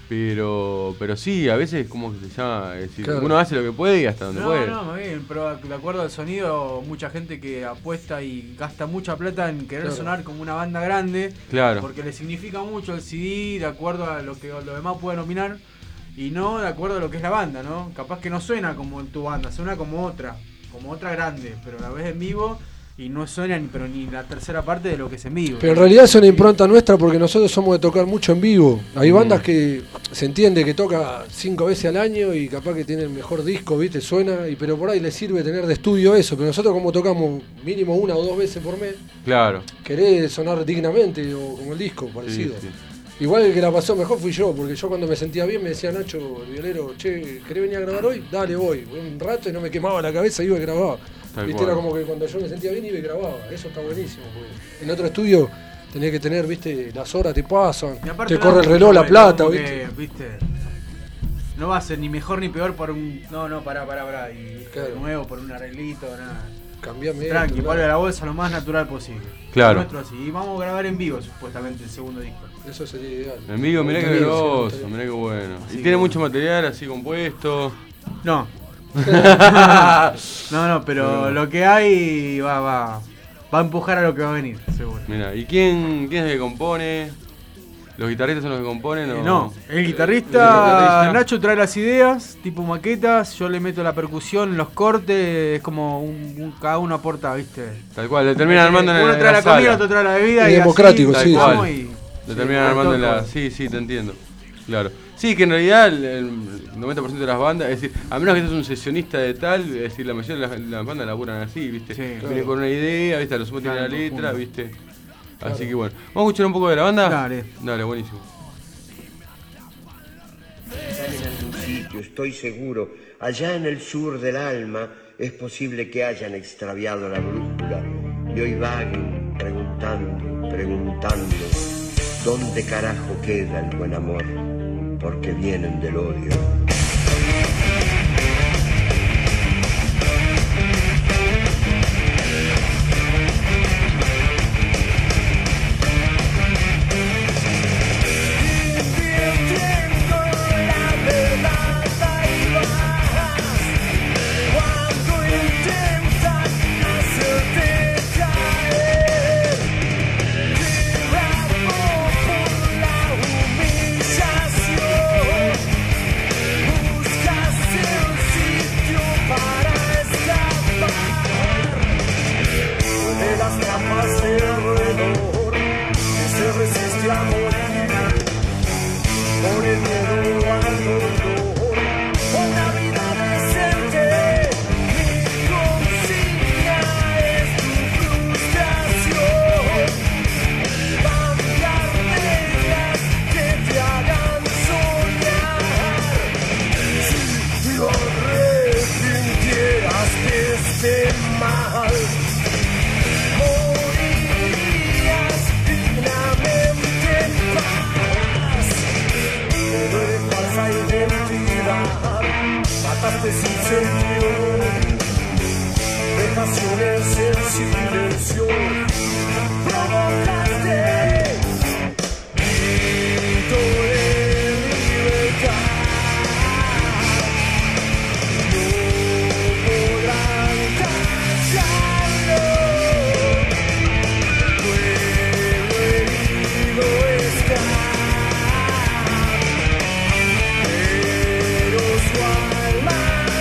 pero pero sí, a veces como que se llama, es decir,
Claro.
uno hace lo que puede y hasta donde
No,
puede.
no, más bien, pero de acuerdo al sonido, mucha gente que apuesta y gasta mucha plata en querer
Claro.
sonar como una banda grande,
Claro.
porque le significa mucho el C D, de acuerdo a lo que los demás pueden opinar, y no de acuerdo a lo que es la banda, ¿no? Capaz que no suena como en tu banda, suena como otra, como otra grande, pero a la vez en vivo y no suena ni, pero ni la tercera parte de lo que es en vivo.
Pero en realidad es una impronta nuestra porque nosotros somos de tocar mucho en vivo. Hay
Mm.
bandas que se entiende que toca cinco veces al año y capaz que tienen mejor disco, viste, suena, y pero por ahí les sirve tener de estudio eso. Pero nosotros como tocamos mínimo una o dos veces por mes,
Claro.
querés sonar dignamente o como el disco, parecido.
Sí, sí.
Igual el que la pasó mejor fui yo, porque yo cuando me sentía bien me decía Nacho, el violero, che, ¿querés venir a grabar hoy? Dale, voy. Un rato y no me quemaba la cabeza, iba y grababa.
Tal
Viste,
cual.
era como que cuando yo me sentía bien iba y grababa. Eso está buenísimo, porque en otro estudio tenés que tener, viste, las horas te pasan,
Y aparte
te
no,
corre el reloj, la
como
plata,
que,
viste.
viste. No va a ser ni mejor ni peor por un. No, no, pará, pará, pará. Y
Claro.
de nuevo por un arreglito, nada.
Cambiame.
Tranqui,
esto,
vuelve a
claro.
la bolsa lo más natural posible.
Claro.
Nuestro así. Y vamos a grabar en vivo, supuestamente, el segundo disco.
Eso sería ideal.
En vivo, mirá que
En vivo, sí,
groso,
estaría-
mirá que bueno.
Así
Y
que
tiene
bueno.
mucho material así compuesto.
No. no, no, pero
No.
lo que hay va, va. Va a empujar a lo que va a venir, seguro.
Mira, ¿y quién, quién es el que compone? ¿Los guitarristas son los que componen?
Eh,
o-
no, el
El
guitarrista
guitarrista.
Nacho trae las ideas, tipo maquetas, yo le meto la percusión, los cortes, es como un, un- cada uno aporta, ¿viste?
Tal cual, le terminan armando en,
Uno
en
trae la
sala.
comida, otro trae la bebida
Y
y,
democrático,
así,
sí,
Tal
vamos
cual.
y-
Le
sí,
terminan armando en la...
todo.
Sí, sí, te entiendo. Claro. Sí, que en realidad el, el noventa por ciento de las bandas, es decir, a menos que seas un sesionista de tal, es decir, la mayoría de las, las bandas laburan así, ¿viste?
Sí,
Viene
claro.
con una idea, ¿viste? A lo sumo tiene la
Claro,
letra,
conjunto.
¿viste?
Claro.
Así que bueno. ¿Vamos a escuchar un poco de la banda?
Dale.
Dale, buenísimo.
En un sitio, estoy seguro, allá en el sur del alma, es posible que hayan extraviado la brújula y hoy vaguen preguntando, preguntando, ¿dónde carajo queda el buen amor? Porque vienen del odio.
Cuando intentas hacerte caer,
del mal. Morirías dignamente en paz, pero eres falsa identidad. Mataste sin sentido, vejaciones en silencio, provocaste grito de libertad. No podrán callarlo, pueblo herido está, pero su alma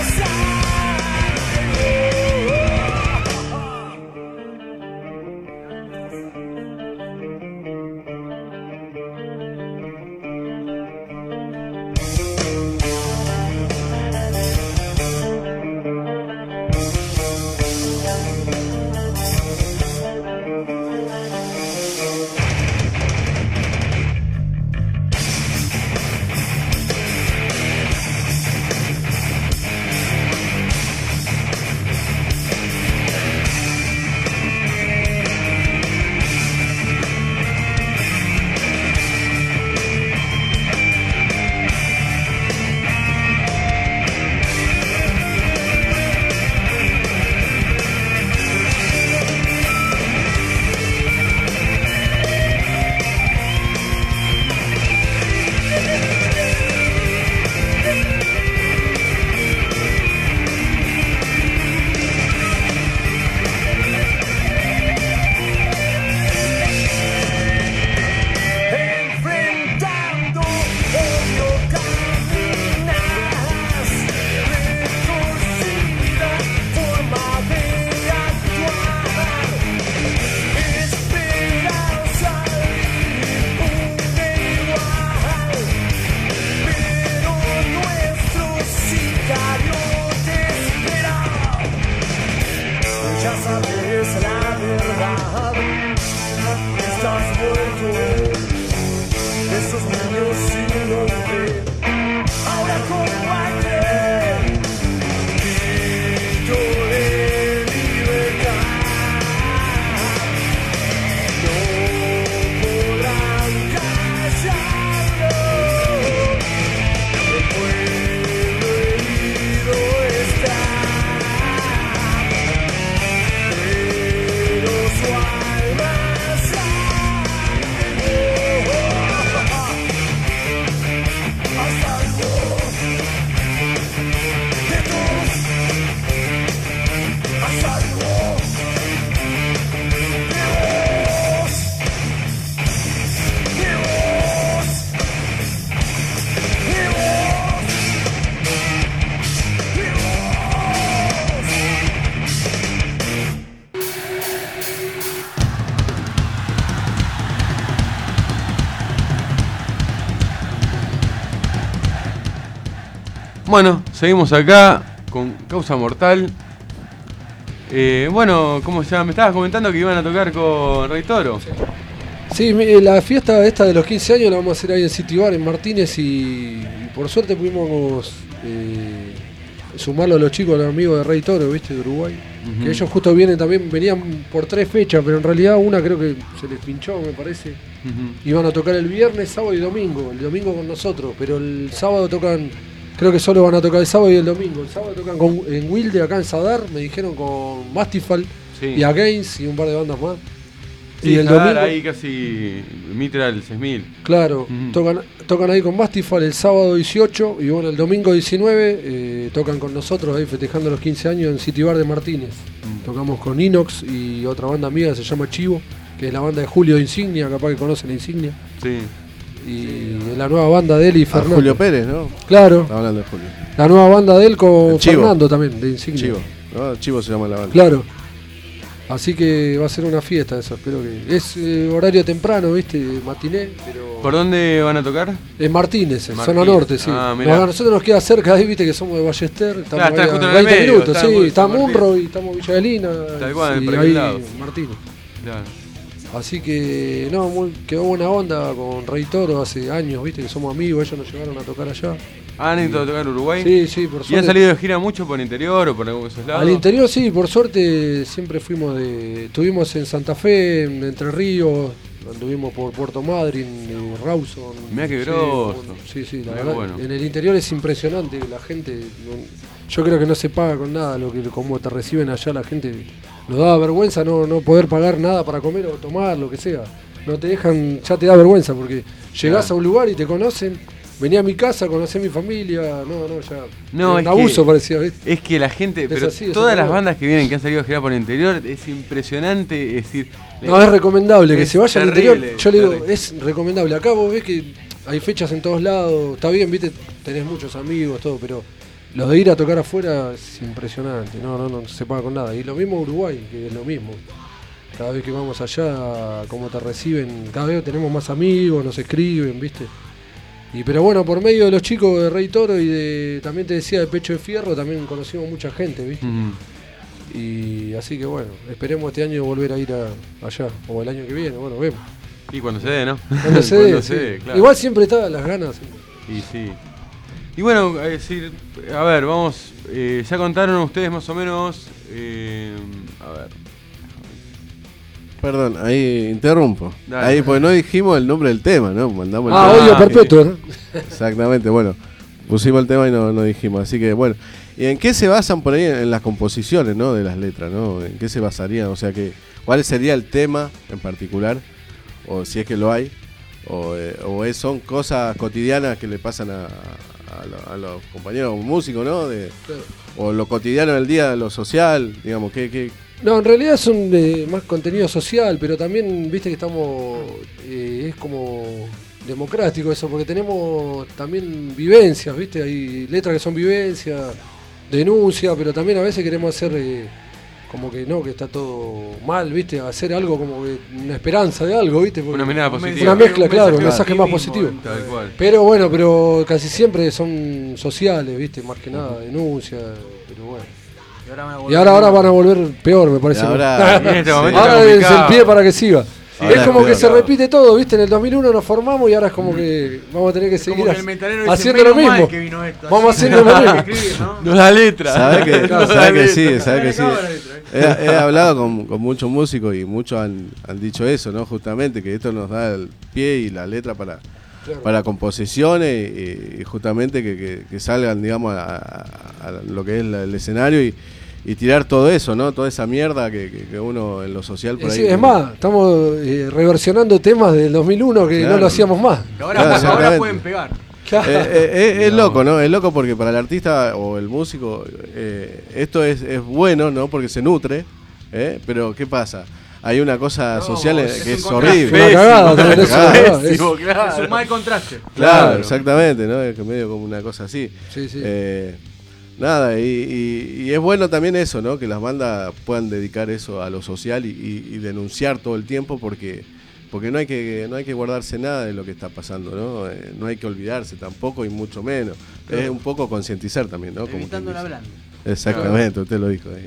Bueno, seguimos acá con Causa Mortal. Eh, bueno, ¿cómo se llama? Me estabas comentando que iban a tocar con Rey Toro.
Sí, la fiesta esta de los quince años la vamos a hacer ahí en City Bar, en Martínez, y, y por suerte pudimos eh, sumarlo a los chicos, a los amigos de Rey Toro, ¿viste? De Uruguay. Uh-huh. Que ellos justo vienen también, venían por tres fechas, pero en realidad una creo que se les pinchó, me parece. Uh-huh. Iban a tocar el viernes, sábado y domingo. El domingo con nosotros, pero el sábado tocan... Creo que solo van a tocar el sábado y el domingo. El sábado tocan con, en Wilde, acá en Sadar, me dijeron, con Mastifal, sí, y Against y un par de bandas más.
Sí, y el Sadar, domingo ahí casi Mitral seis mil.
Claro, uh-huh. tocan, tocan ahí con Mastifal el sábado dieciocho y bueno, el domingo diecinueve eh, tocan con nosotros ahí festejando los quince años en City Bar de Martínez. Uh-huh. Tocamos con Inox y otra banda amiga que se llama Chivo, que es la banda de Julio de Insignia, capaz que conocen Insignia.
Sí.
Y sí, la nueva banda de él y Fernando.
Julio Pérez, ¿no?
Claro.
Hablando de Julio.
La nueva banda de él con
Chivo.
Fernando también, de Insignia.
Chivo. ¿No? Chivo se llama la banda.
Claro. Así que va a ser una fiesta eso, espero que... Es eh, horario temprano, ¿viste? Matiné, pero...
¿Por dónde van a tocar?
En Martínez, en
Martínez.
zona norte, sí.
Ah,
nos, a nosotros nos queda cerca ahí, ¿viste? Que somos de Ballester. Estamos
claro, está justo en el
veinte
medio,
minutos,
está
sí.
muy,
Está Munro y estamos Villa Adelina.
Tal cual,
sí,
por
ahí
lado.
Martínez.
Claro.
Así que, no, muy, quedó buena onda con Rey Toro hace años, ¿viste? Que somos amigos, ellos nos llevaron a tocar allá.
¿Han ido a tocar Uruguay?
Sí, sí, por
¿Y han
suerte.
salido de gira mucho por el interior o por algún esos lados?
Al interior sí, por suerte siempre fuimos de... Estuvimos en Santa Fe, en Entre Ríos, anduvimos por Puerto Madryn, eh, Rawson.
Mirá qué
sí,
grosso.
bueno, Sí, sí, la
Mirá
verdad.
bueno.
En el interior es impresionante, la gente... no- yo creo que no se paga con nada lo que como te reciben allá la gente. Nos da vergüenza no, no poder pagar nada para comer o tomar, lo que sea. No te dejan, ya te da vergüenza porque llegás
Claro.
a un lugar y te conocen. Vení a mi casa, conocí a mi familia. No, no, ya.
No,
un
es
abuso
que,
parecía, ¿viste?
Es que la gente,
Es
pero
así, es
todas
así.
las bandas que vienen, que han salido a girar por el interior, es impresionante, es decir...
No, es recomendable que
es
se vaya al
terrible,
interior. Yo le digo,
terrible.
es recomendable. Acá vos ves que hay fechas en todos lados. Está bien, viste, tenés muchos amigos, todo, pero lo de ir a tocar afuera es impresionante. No, no, no se paga con nada. Y lo mismo Uruguay, que es lo mismo. Cada vez que vamos allá, como te reciben, cada vez tenemos más amigos, nos escriben, viste. Y pero bueno, por medio de los chicos de Rey Toro y de, también te decía, de Pecho de Fierro, también conocimos mucha gente, viste.
Ujú.
Y así que bueno, esperemos este año volver a ir a- allá, o el año que viene, bueno, vemos.
Y cuando se dé, ¿no?
Cuando se dé, sí.
dé, claro.
Igual siempre está las ganas.
Y sí. Y bueno, es decir, a ver, vamos, eh, ya contaron ustedes más o menos, eh, a ver.
Perdón, ahí interrumpo.
Dale.
Ahí, pues no dijimos el nombre del tema, ¿no? Mandamos el
Ah,
tema.
Odio Perpetuo, ¿no?
Exactamente, bueno. Pusimos el tema y no, no dijimos. Así que, bueno. ¿Y en qué se basan por ahí en las composiciones, ¿no? De las letras, ¿no? ¿En qué se basarían? O sea, que, ¿cuál sería el tema en particular? O si es que lo hay. O, eh, o es, son cosas cotidianas que le pasan a, a, lo- a los compañeros músicos, ¿no? De,
Claro.
o lo cotidiano del día, lo social, digamos, ¿qué, qué,
No, en realidad son de más contenido social, pero también, viste que estamos, eh, es como democrático eso, porque tenemos también vivencias, viste, hay letras que son vivencias, denuncia, pero también a veces queremos hacer eh, como que no, que está todo mal, viste, hacer algo como que una esperanza de algo, viste. Porque-
Una mirada positiva.
Una mezcla,
Un
claro, un
mensaje
mensaje más
optimismo,
positivo.
tal cual.
Pero bueno, pero casi siempre son sociales, viste, más que nada, denuncia, pero bueno.
Y ahora van a
Y
volver
ahora, ahora
a-
van a volver peor, me parece.
Y ahora-
¿no?
en este momento
Ahora
está
es el
complicado.
pie para que siga.
Ahora
es
es
como que
peor,
se
claro.
repite todo, ¿viste? En el dos mil uno nos formamos y ahora es como que vamos a tener que seguir
Como que
hac-
el metalero dice,
haciendo lo
"Menos mal
mismo.
que vino esto,
Vamos
así
haciendo lo
no
mismo.
hay que escribir, ¿no?
No da letra.
¿Sabes que,
No
sabe
da
que sí?
letra.
¿Sabes que sí?
Acaba la letra,
He, he hablado con, con muchos músicos y muchos han, han dicho eso, ¿no? Justamente, que esto nos da el pie y la letra para,
Claro.
para composiciones y, y justamente que, que- que salgan, digamos, a, a- a lo que es la- el escenario y, y tirar todo eso, ¿no? Toda esa mierda que, que- que uno en lo social por
Eh,
ahí...
sí, es más, estamos eh, reversionando temas del dos mil uno que no
Claro.
lo hacíamos más.
Que ahora,
Claro,
ahora
exactamente.
pueden pegar.
Claro.
Eh, eh, eh, es loco, ¿no? Es loco porque para el artista o el músico eh, esto es, es bueno, ¿no? Porque se nutre, ¿eh? Pero ¿qué pasa? Hay una cosa
No,
social eh,
es
que
un
es
contraste.
horrible.
Una cagada también, eso,
Cagada.
¿verdad? Es-
Pésimo, claro.
Es un mal contraste.
Claro, exactamente, ¿no? Es que medio como una cosa así.
Sí, sí.
Eh, nada, y, y- y es bueno también eso, ¿no? Que las bandas puedan dedicar eso a lo social y, y- y denunciar todo el tiempo porque porque no hay que no hay que guardarse nada de lo que está pasando, ¿no? Eh, no hay que olvidarse tampoco y mucho menos.
Claro.
Es un poco concientizar también, ¿no? Como
Evitando
quien
la
dice.
blanda.
Exactamente, usted lo dijo ahí.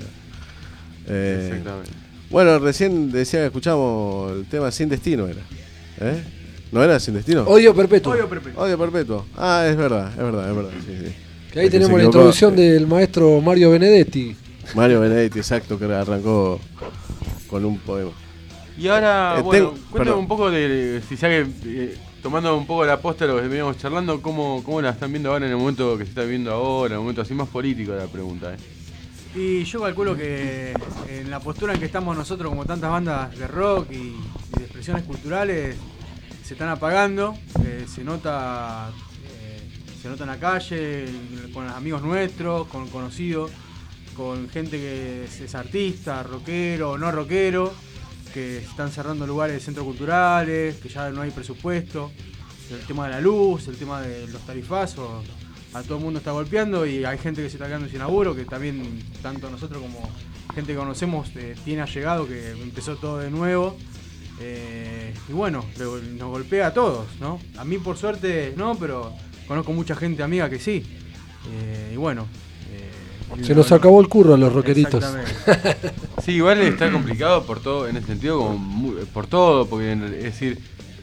Eh,
Exactamente.
bueno, recién decía que escuchamos el tema Sin Destino, era. ¿Eh? ¿No era Sin Destino?
Odio perpetuo.
Odio perpetuo.
Odio perpetuo. Ah, es verdad, es verdad, es verdad. Sí, sí.
Que ahí
El que
tenemos
se
la
equivocó,
introducción
eh,
del maestro Mario Benedetti.
Mario Benedetti, exacto, que arrancó con un poema.
Y ahora,
Eh,
bueno,
tengo-
cuéntame
perdón.
un poco de, si ya que, eh, tomando un poco la posta de lo que veníamos charlando, ¿cómo, ¿cómo la están viendo ahora en el momento que se está viviendo ahora, en el momento así más político de la pregunta? ¿eh?
Y yo calculo que en la postura en que estamos nosotros, como tantas bandas de rock y, y de expresiones culturales, se están apagando. Eh, se nota eh, se nota en la calle, con los amigos nuestros, con conocidos, con gente que es, es artista, rockero o no rockero, que están cerrando lugares de centros culturales, que ya no hay presupuesto. El tema de la luz, el tema de los tarifazos, a todo el mundo está golpeando y hay gente que se está quedando sin laburo, que también tanto nosotros como gente que conocemos eh, tiene allegado, que empezó todo de nuevo. Eh, y bueno, lo- nos golpea a todos, ¿no? A mí por suerte no, pero conozco mucha gente amiga que sí. Eh, y bueno. eh,
Se nos acabó el curro a los rockeritos.
Exactamente.
Sí, igual está complicado por todo, en ese sentido, como mu- por todo, porque es decir,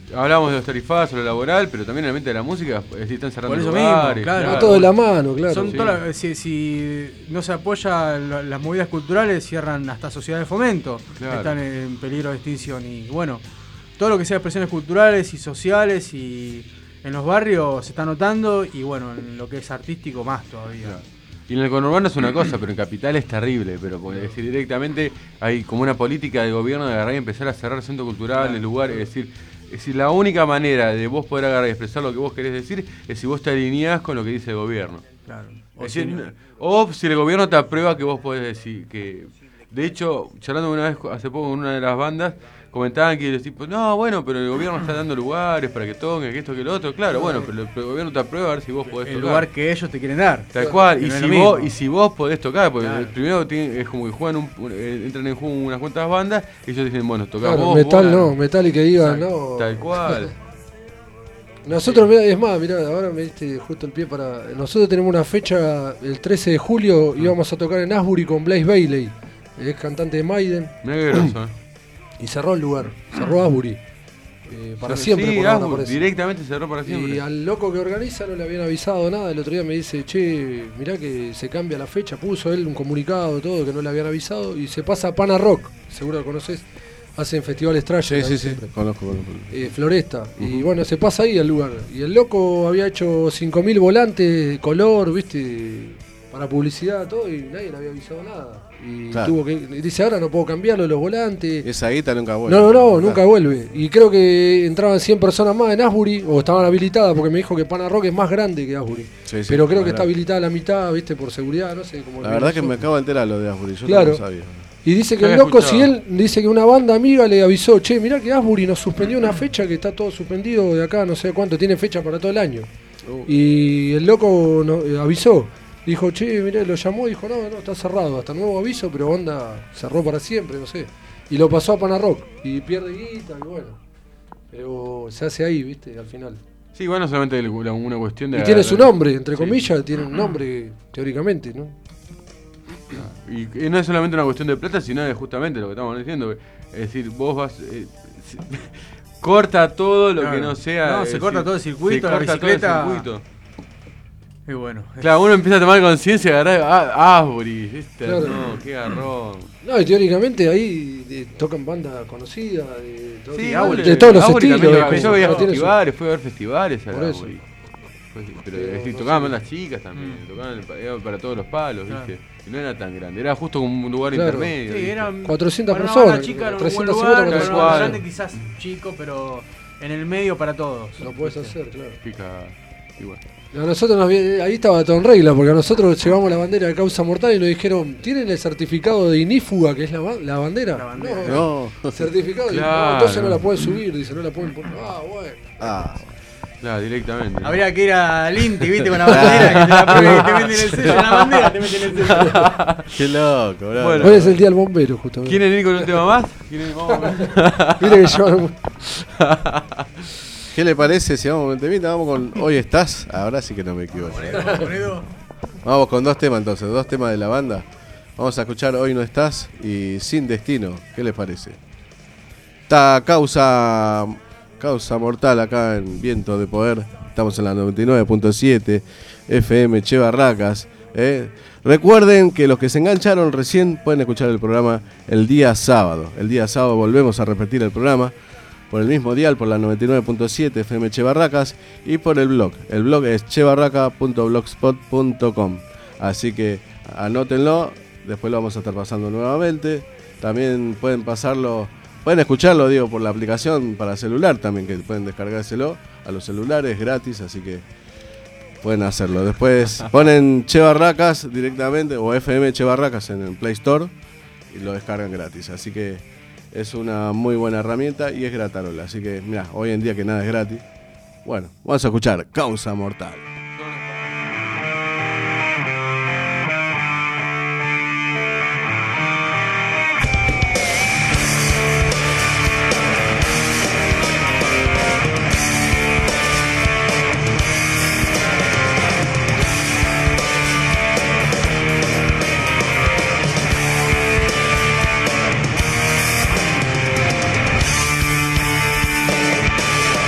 Hablábamos de los tarifazos, lo laboral, pero también en el ambiente de la música, es decir, están cerrando
Por eso
lugares,
mismo, claro.
Va todo de la mano, claro.
Son
Sí.
todas las- si, si no se apoya la- las movidas culturales, cierran hasta sociedades de fomento.
Claro.
Están en peligro de extinción. Y bueno, todo lo que sea expresiones culturales y sociales y en los barrios se está notando. Y bueno, en lo que es artístico más todavía.
Claro. Y en el conurbano es una cosa, pero en capital es terrible. Pero porque, es decir, directamente hay como una política del gobierno de agarrar y empezar a cerrar centros culturales, lugares. Es decir, es decir, la única manera de vos poder agarrar y expresar lo que vos querés decir es si vos te alineás con lo que dice el gobierno.
Claro.
O, es decir, si, o si el gobierno te aprueba que vos podés decir que... De hecho, charlando una vez hace poco con una de las bandas, comentaban que los tipos, no, bueno, pero el gobierno está dando lugares para que toquen, que esto, que lo otro. Claro, bueno, pero el, el gobierno te aprueba a ver si vos podés
El
tocar.
lugar que ellos te quieren dar.
Tal cual,
Que
y
no es
si,
lo
vos,
mismo.
y si vos podés tocar, porque
Claro.
primero tiene- es como que juegan un, un- eh, entran en juego unas cuantas bandas, y ellos dicen, bueno, tocá
Claro,
vos,
metal
vos,
no, metal y que digan, no.
Tal cual.
Nosotros, mirá, es más, mirá, ahora me diste justo el pie para... Nosotros tenemos una fecha, el trece de julio, íbamos a tocar en Asbury con Blaze Bailey, es cantante de Maiden.
Mirá qué groso, eh.
Y cerró el lugar, cerró Asbury. Eh, para
Sí,
siempre, por ahora,
Asbury,
parece.
directamente cerró para siempre.
Y al loco que organiza no le habían avisado nada. El otro día me dice, che, mirá que se cambia la fecha. Puso él un comunicado, todo, que no le habían avisado. Y se pasa a Pana Rock, seguro lo conoces. Hacen festivales trash.
Sí, sí, sí, conozco, conozco.
Eh, Floresta. Y bueno, se pasa ahí al lugar. Y el loco había hecho cinco mil volantes de color, viste, para publicidad, todo, y nadie le había avisado nada. Y
Claro.
tuvo que. y dice, ahora no puedo cambiarlo los volantes.
Esa guita nunca vuelve.
No, no, no,
Claro.
nunca vuelve. Y creo que entraban cien personas más en Asbury, o estaban habilitadas, porque me dijo que Pana Rock es más grande que Asbury.
Sí, sí,
Pero creo
más
que está
grande.
habilitada la mitad, viste, por seguridad, no sé cómo.
La verdad que me acabo de enterar lo de Asbury, yo
Claro.
no lo sabía.
Y dice que
Ya
el
había
loco, si
escuchado.
él dice que una banda amiga le avisó, che, mirá que Asbury nos suspendió una fecha que está todo suspendido de acá, no sé cuánto, tiene fecha para todo el año.
Uh.
Y el loco no, eh, avisó, dijo, che, mirá, lo llamó, dijo, no, no, está cerrado, hasta nuevo aviso, pero onda cerró para siempre, no sé. Y lo pasó a Pana Rock, y pierde guita, y bueno. Pero se hace ahí, viste, al final.
Sí, bueno, solamente el- la- una cuestión de...
Y tiene su nombre, entre
Sí.
comillas, tiene un nombre, teóricamente, ¿no?
Y, y no es solamente una cuestión de plata, sino es justamente lo que estamos diciendo. Es decir, vos vas... eh, si- corta todo lo
Claro.
que no sea...
No,
es
se corta
decir,
todo el circuito,
se
la
corta todo el
bicicleta.
circuito.
Y bueno.
Claro, uno empieza a tomar conciencia y agarrar ah, Asbury, ¿viste?
Claro.
No, qué garrón.
No, y teóricamente ahí eh, tocan bandas conocidas de, todo-
Sí,
de,
Asbury-
de todos los
Asbury
estilos.
también,
como-
yo veía
no tiene su-
festivales, fui a ver festivales a
Por eso.
Asbury. Fue- Pero,
Pero
es decir,
no
tocaban
sé.
bandas chicas también,
Mm.
tocaban el pa- era para todos los palos,
Claro.
¿viste? Y no era tan grande, era justo como un lugar
Claro.
intermedio.
Sí,
¿viste?
eran
cuatrocientas
para una
personas,
banda chica, era un buen
trescientas
lugar,
cincuenta,
para una
cuatrocientas.
banda grande quizás chico, pero en el medio para todos.
Lo puedes hacer, claro.
Qué cagada. Y bueno.
A nosotros nos vi- ahí estaba todo en regla, porque a nosotros llevamos la bandera de causa mortal y nos dijeron, ¿tienen el certificado de inífuga, que es la, ba- la bandera?
La bandera.
No.
No.
Certificado, y, no,
Claro.
entonces no la pueden subir, dice, no la pueden poner. Ah, bueno.
Ah,
Claro, directamente.
Habría que ir al Inti, viste, con la bandera, que te la ponen y te venden el sello en la bandera, te meten el sello.
qué loco, bro.
Bueno.
Hoy es el día del bombero, justamente.
¿Quieren ir con un tema más? ¿Quieren ir? Vamos a ver.
Mire que llevaron-
¿Qué le parece si vamos con un temita? Vamos con Hoy Estás. Ahora sí que no me equivoco. Vamos con dos temas entonces, dos temas de la banda. Vamos a escuchar Hoy No Estás y Sin Destino. ¿Qué les parece? Está causa, causa mortal acá en Viento de Poder. Estamos en la noventa y nueve punto siete F M Che Barracas. ¿eh? Recuerden que los que se engancharon recién pueden escuchar el programa el día sábado. El día sábado volvemos a repetir el programa por el mismo dial, por la noventa y nueve punto siete F M Che Barracas y por el blog. El blog es chebarraca punto blogspot punto com. Así que anótenlo, después lo vamos a estar pasando nuevamente. También pueden pasarlo, pueden escucharlo, digo, por la aplicación para celular también, que pueden descargárselo a los celulares gratis, así que pueden hacerlo. Después ponen Che Barracas directamente o F M Che Barracas en el Play Store y lo descargan gratis. Así que es una muy buena herramienta y es gratarola. Así que, mira, hoy en día que nada es gratis. Bueno, vamos a escuchar Causa Mortal.
Thank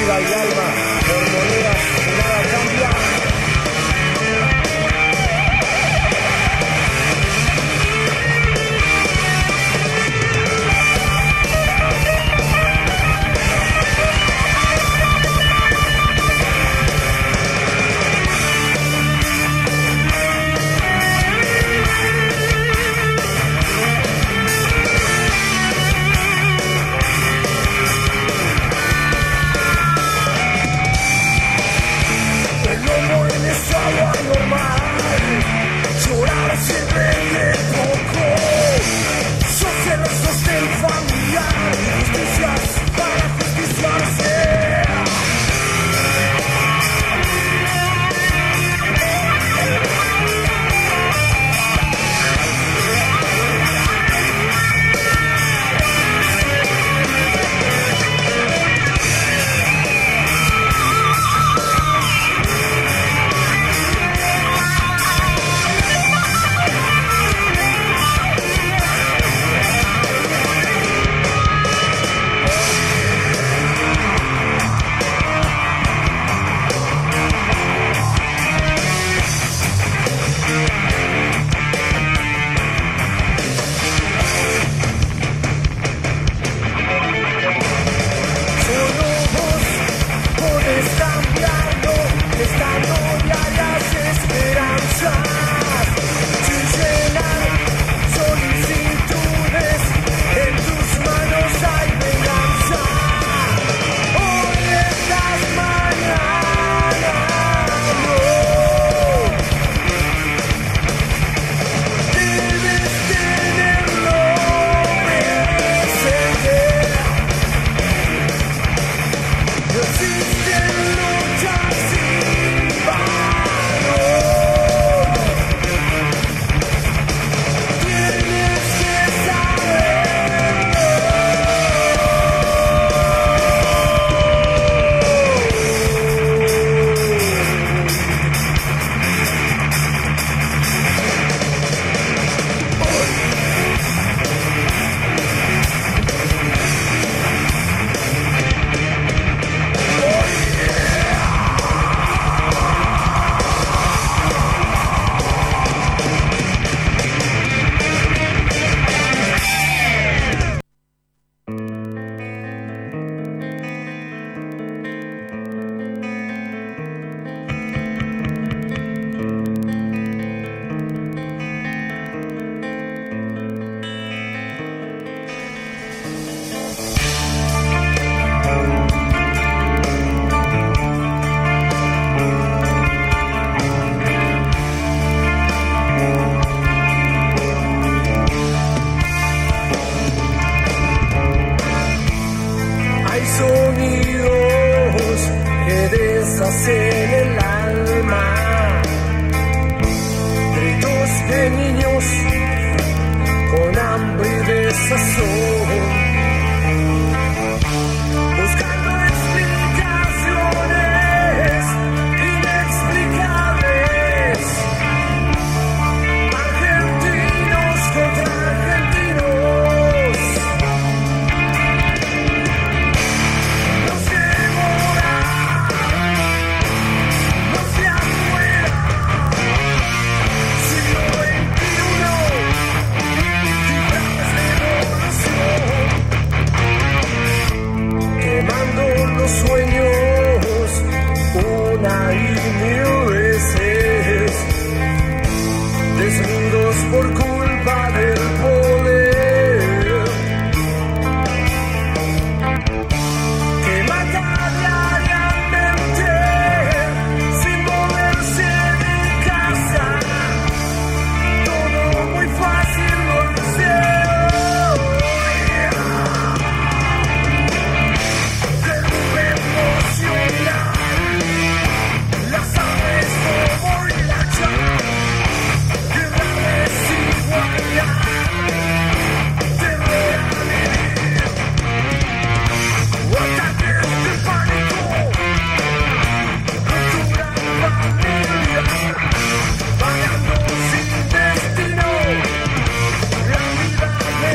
vida y alma por monedas que nada cambia.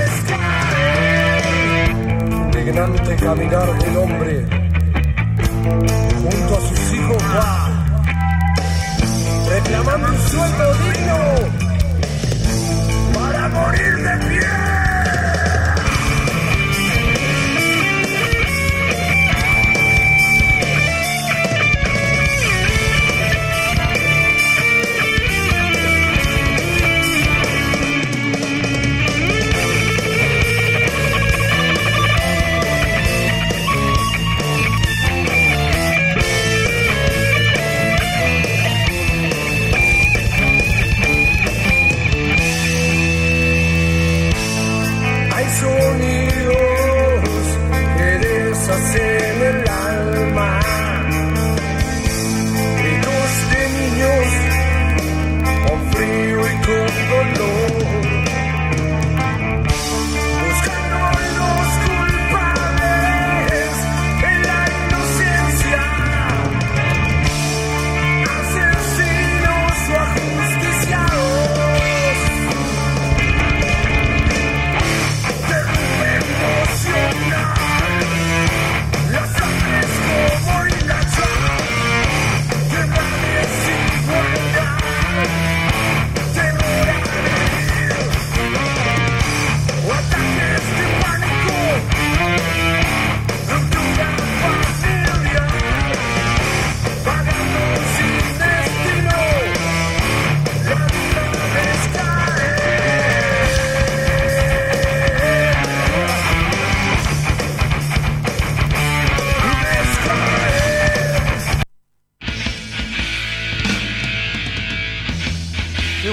caminar del hombre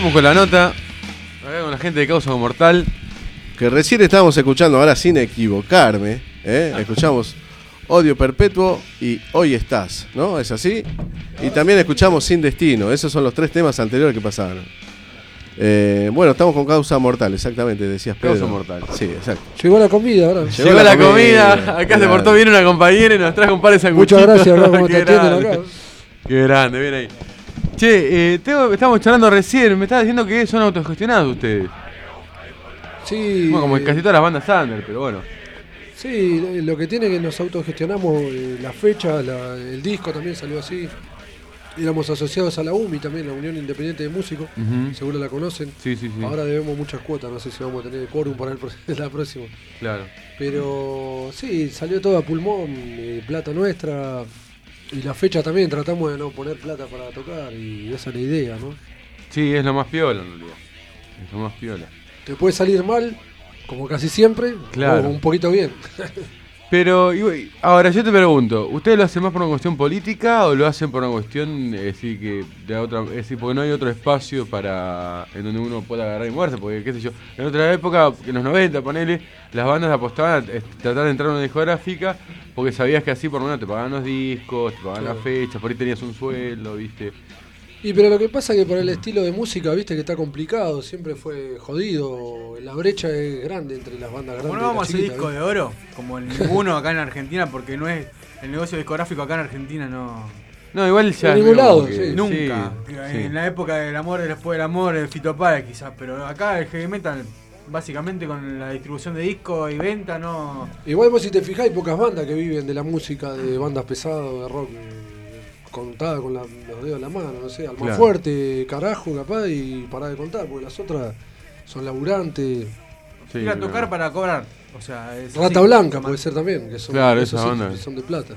Seguimos con la nota. Acá con la gente de Causa Mortal.
Que recién estábamos escuchando, ahora sin equivocarme, ¿eh? Escuchamos Odio Perpetuo y Hoy Estás, ¿no? ¿Es así? Y también escuchamos Sin Destino. Esos son los tres temas anteriores que pasaron. Eh, bueno, estamos con Causa Mortal, exactamente, decías Pedro.
Causa Mortal.
Sí, exacto.
Llegó la comida ahora.
Llegó, Llegó la, la comida. comida. Acá claro. Se portó bien una compañera y nos trajo un par de sanguchitos.
Muchas gracias, ¿no? ¿Cómo te atienden acá?
Qué grande, bien ahí. Che, eh, tengo, estamos charlando recién, me estaba diciendo que son autogestionados ustedes.
Sí.
Bueno, como casi todas las bandas Thunder, pero bueno.
Sí, lo que tiene es que nos autogestionamos eh, la fecha, la, el disco también salió así. Éramos asociados a la U M I también, la Unión Independiente de Músicos, uh-huh. Seguro la conocen.
Sí, sí, sí.
Ahora debemos muchas cuotas, no sé si vamos a tener quórum para el, la próxima.
Claro.
Pero sí, salió todo a pulmón, eh, plata nuestra. Y la fecha también, tratamos de no poner plata para tocar y esa es la idea, ¿no?
Sí, es lo más piola en realidad. Es lo más piola.
Te puede salir mal, como casi siempre,
claro.
O un poquito bien.
Pero, y, ahora yo te pregunto, ¿ustedes lo hacen más por una cuestión política o lo hacen por una cuestión, es decir, que de otra, es decir, porque no hay otro espacio para en donde uno pueda agarrar y moverse? Porque, qué sé yo, en otra época, en los noventa, ponele, las bandas apostaban a tratar de entrar a una discográfica porque sabías que así por lo menos te pagaban los discos, te pagaban claro. Las fechas, por ahí tenías un sueldo, ¿viste?
Y pero lo que pasa es que por el estilo de música, viste que está complicado, siempre fue jodido, la brecha es grande entre las bandas grandes.
Bueno, vamos a hacer disco ¿ves? De oro, como ninguno acá en Argentina, porque no es el negocio discográfico acá en Argentina no.
No, igual ya.
En ningún lado, sí.
Nunca.
Sí,
en
sí.
la época del amor y después del amor, el Fito Páez quizás, pero acá el heavy metal, básicamente con la distribución de discos y venta, no.
Igual vos si te fijás, hay pocas bandas que viven de la música, de bandas pesadas, de rock. Contada con la, los dedos de la mano, no sé, Almafuerte, claro. Carajo, capaz, y pará de contar, porque las otras son laburantes.
Sí, ir a tocar claro. Para cobrar. O sea, es
Rata
así,
Blanca puede ser también, que son,
claro, esa
son,
onda.
son de plata.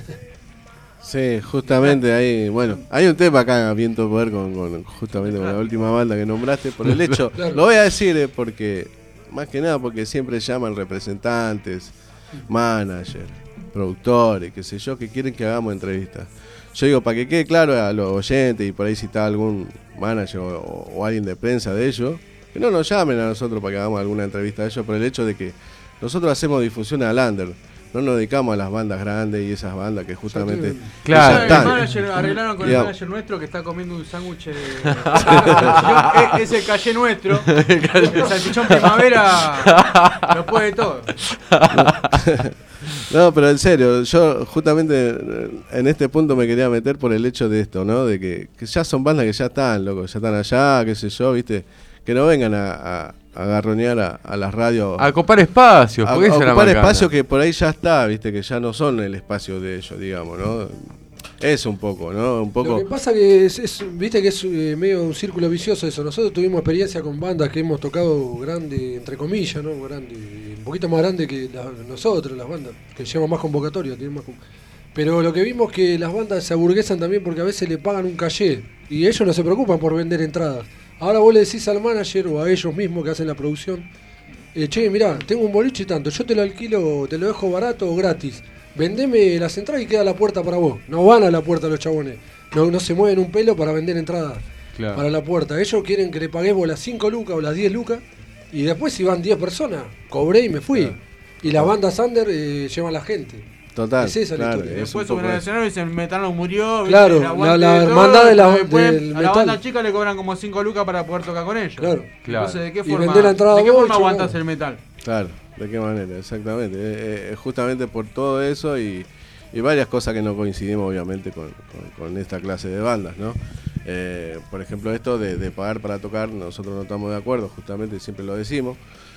Sí, justamente ahí, bueno, hay un tema acá, Viento de Poder, con, con justamente con la última banda que nombraste, por el hecho, claro. Lo voy a decir eh, porque, más que nada porque siempre llaman representantes, managers, productores, qué sé yo, que quieren que hagamos entrevistas. Yo digo, para que quede claro a los oyentes y por ahí si está algún manager o, o alguien de prensa de ellos, que no nos llamen a nosotros para que hagamos alguna entrevista de ellos, por el hecho de que nosotros hacemos difusión al under, no nos dedicamos a las bandas grandes y esas bandas que justamente...
Claro,
el manager, arreglaron con digamos. El manager nuestro que está comiendo un sándwich de... es, es el calle nuestro, el salchichón primavera lo puede todo.
No, pero en serio, yo justamente en este punto me quería meter por el hecho de esto, ¿no? De que, que ya son bandas que ya están, loco, ya están allá, qué sé yo, ¿viste? Que no vengan a, a, a garronear a, a las radios.
A ocupar espacios, porque
a, a
esa
ocupar
es la
espacios que por ahí ya está, ¿viste? Que ya no son el espacio de ellos, digamos, ¿no? Es un poco, ¿no? Un poco...
Lo que pasa que es, es viste que es eh, medio un círculo vicioso eso. Nosotros tuvimos experiencia con bandas que hemos tocado grande, entre comillas, ¿no? Grande, un poquito más grande que la, nosotros, las bandas, que llevan más convocatoria, tienen más... Pero lo que vimos es que las bandas se aburguesan también porque a veces le pagan un caché y ellos no se preocupan por vender entradas. Ahora vos le decís al manager o a ellos mismos que hacen la producción, eh, che, mirá, tengo un boliche tanto, yo te lo alquilo, te lo dejo barato o gratis. Vendeme las entradas y queda la puerta para vos. No van a la puerta los chabones. No, no se mueven un pelo para vender entradas claro. Para la puerta. Ellos quieren que le paguemos las cinco lucas o las diez lucas. Y después si van diez personas, cobré y me fui. Claro. Y las bandas under eh, llevan a la gente.
Total.
Es esa
claro,
la historia.
Después suben al escenario y dicen Metano murió.
Claro, la, la hermandad de la,
después,
del
a la banda chica le cobran como cinco lucas para poder tocar con ellos.
Claro.
claro.
Entonces, ¿de qué
y
forma,
la entrada
¿de qué
vos,
forma aguantás el metal?
Claro, ¿de qué manera? Exactamente. Eh, eh, justamente por todo eso y, y varias cosas que no coincidimos obviamente con, con, con esta clase de bandas, ¿no? Eh, por ejemplo, esto de, de pagar para tocar, nosotros no estamos de acuerdo, justamente siempre lo decimos.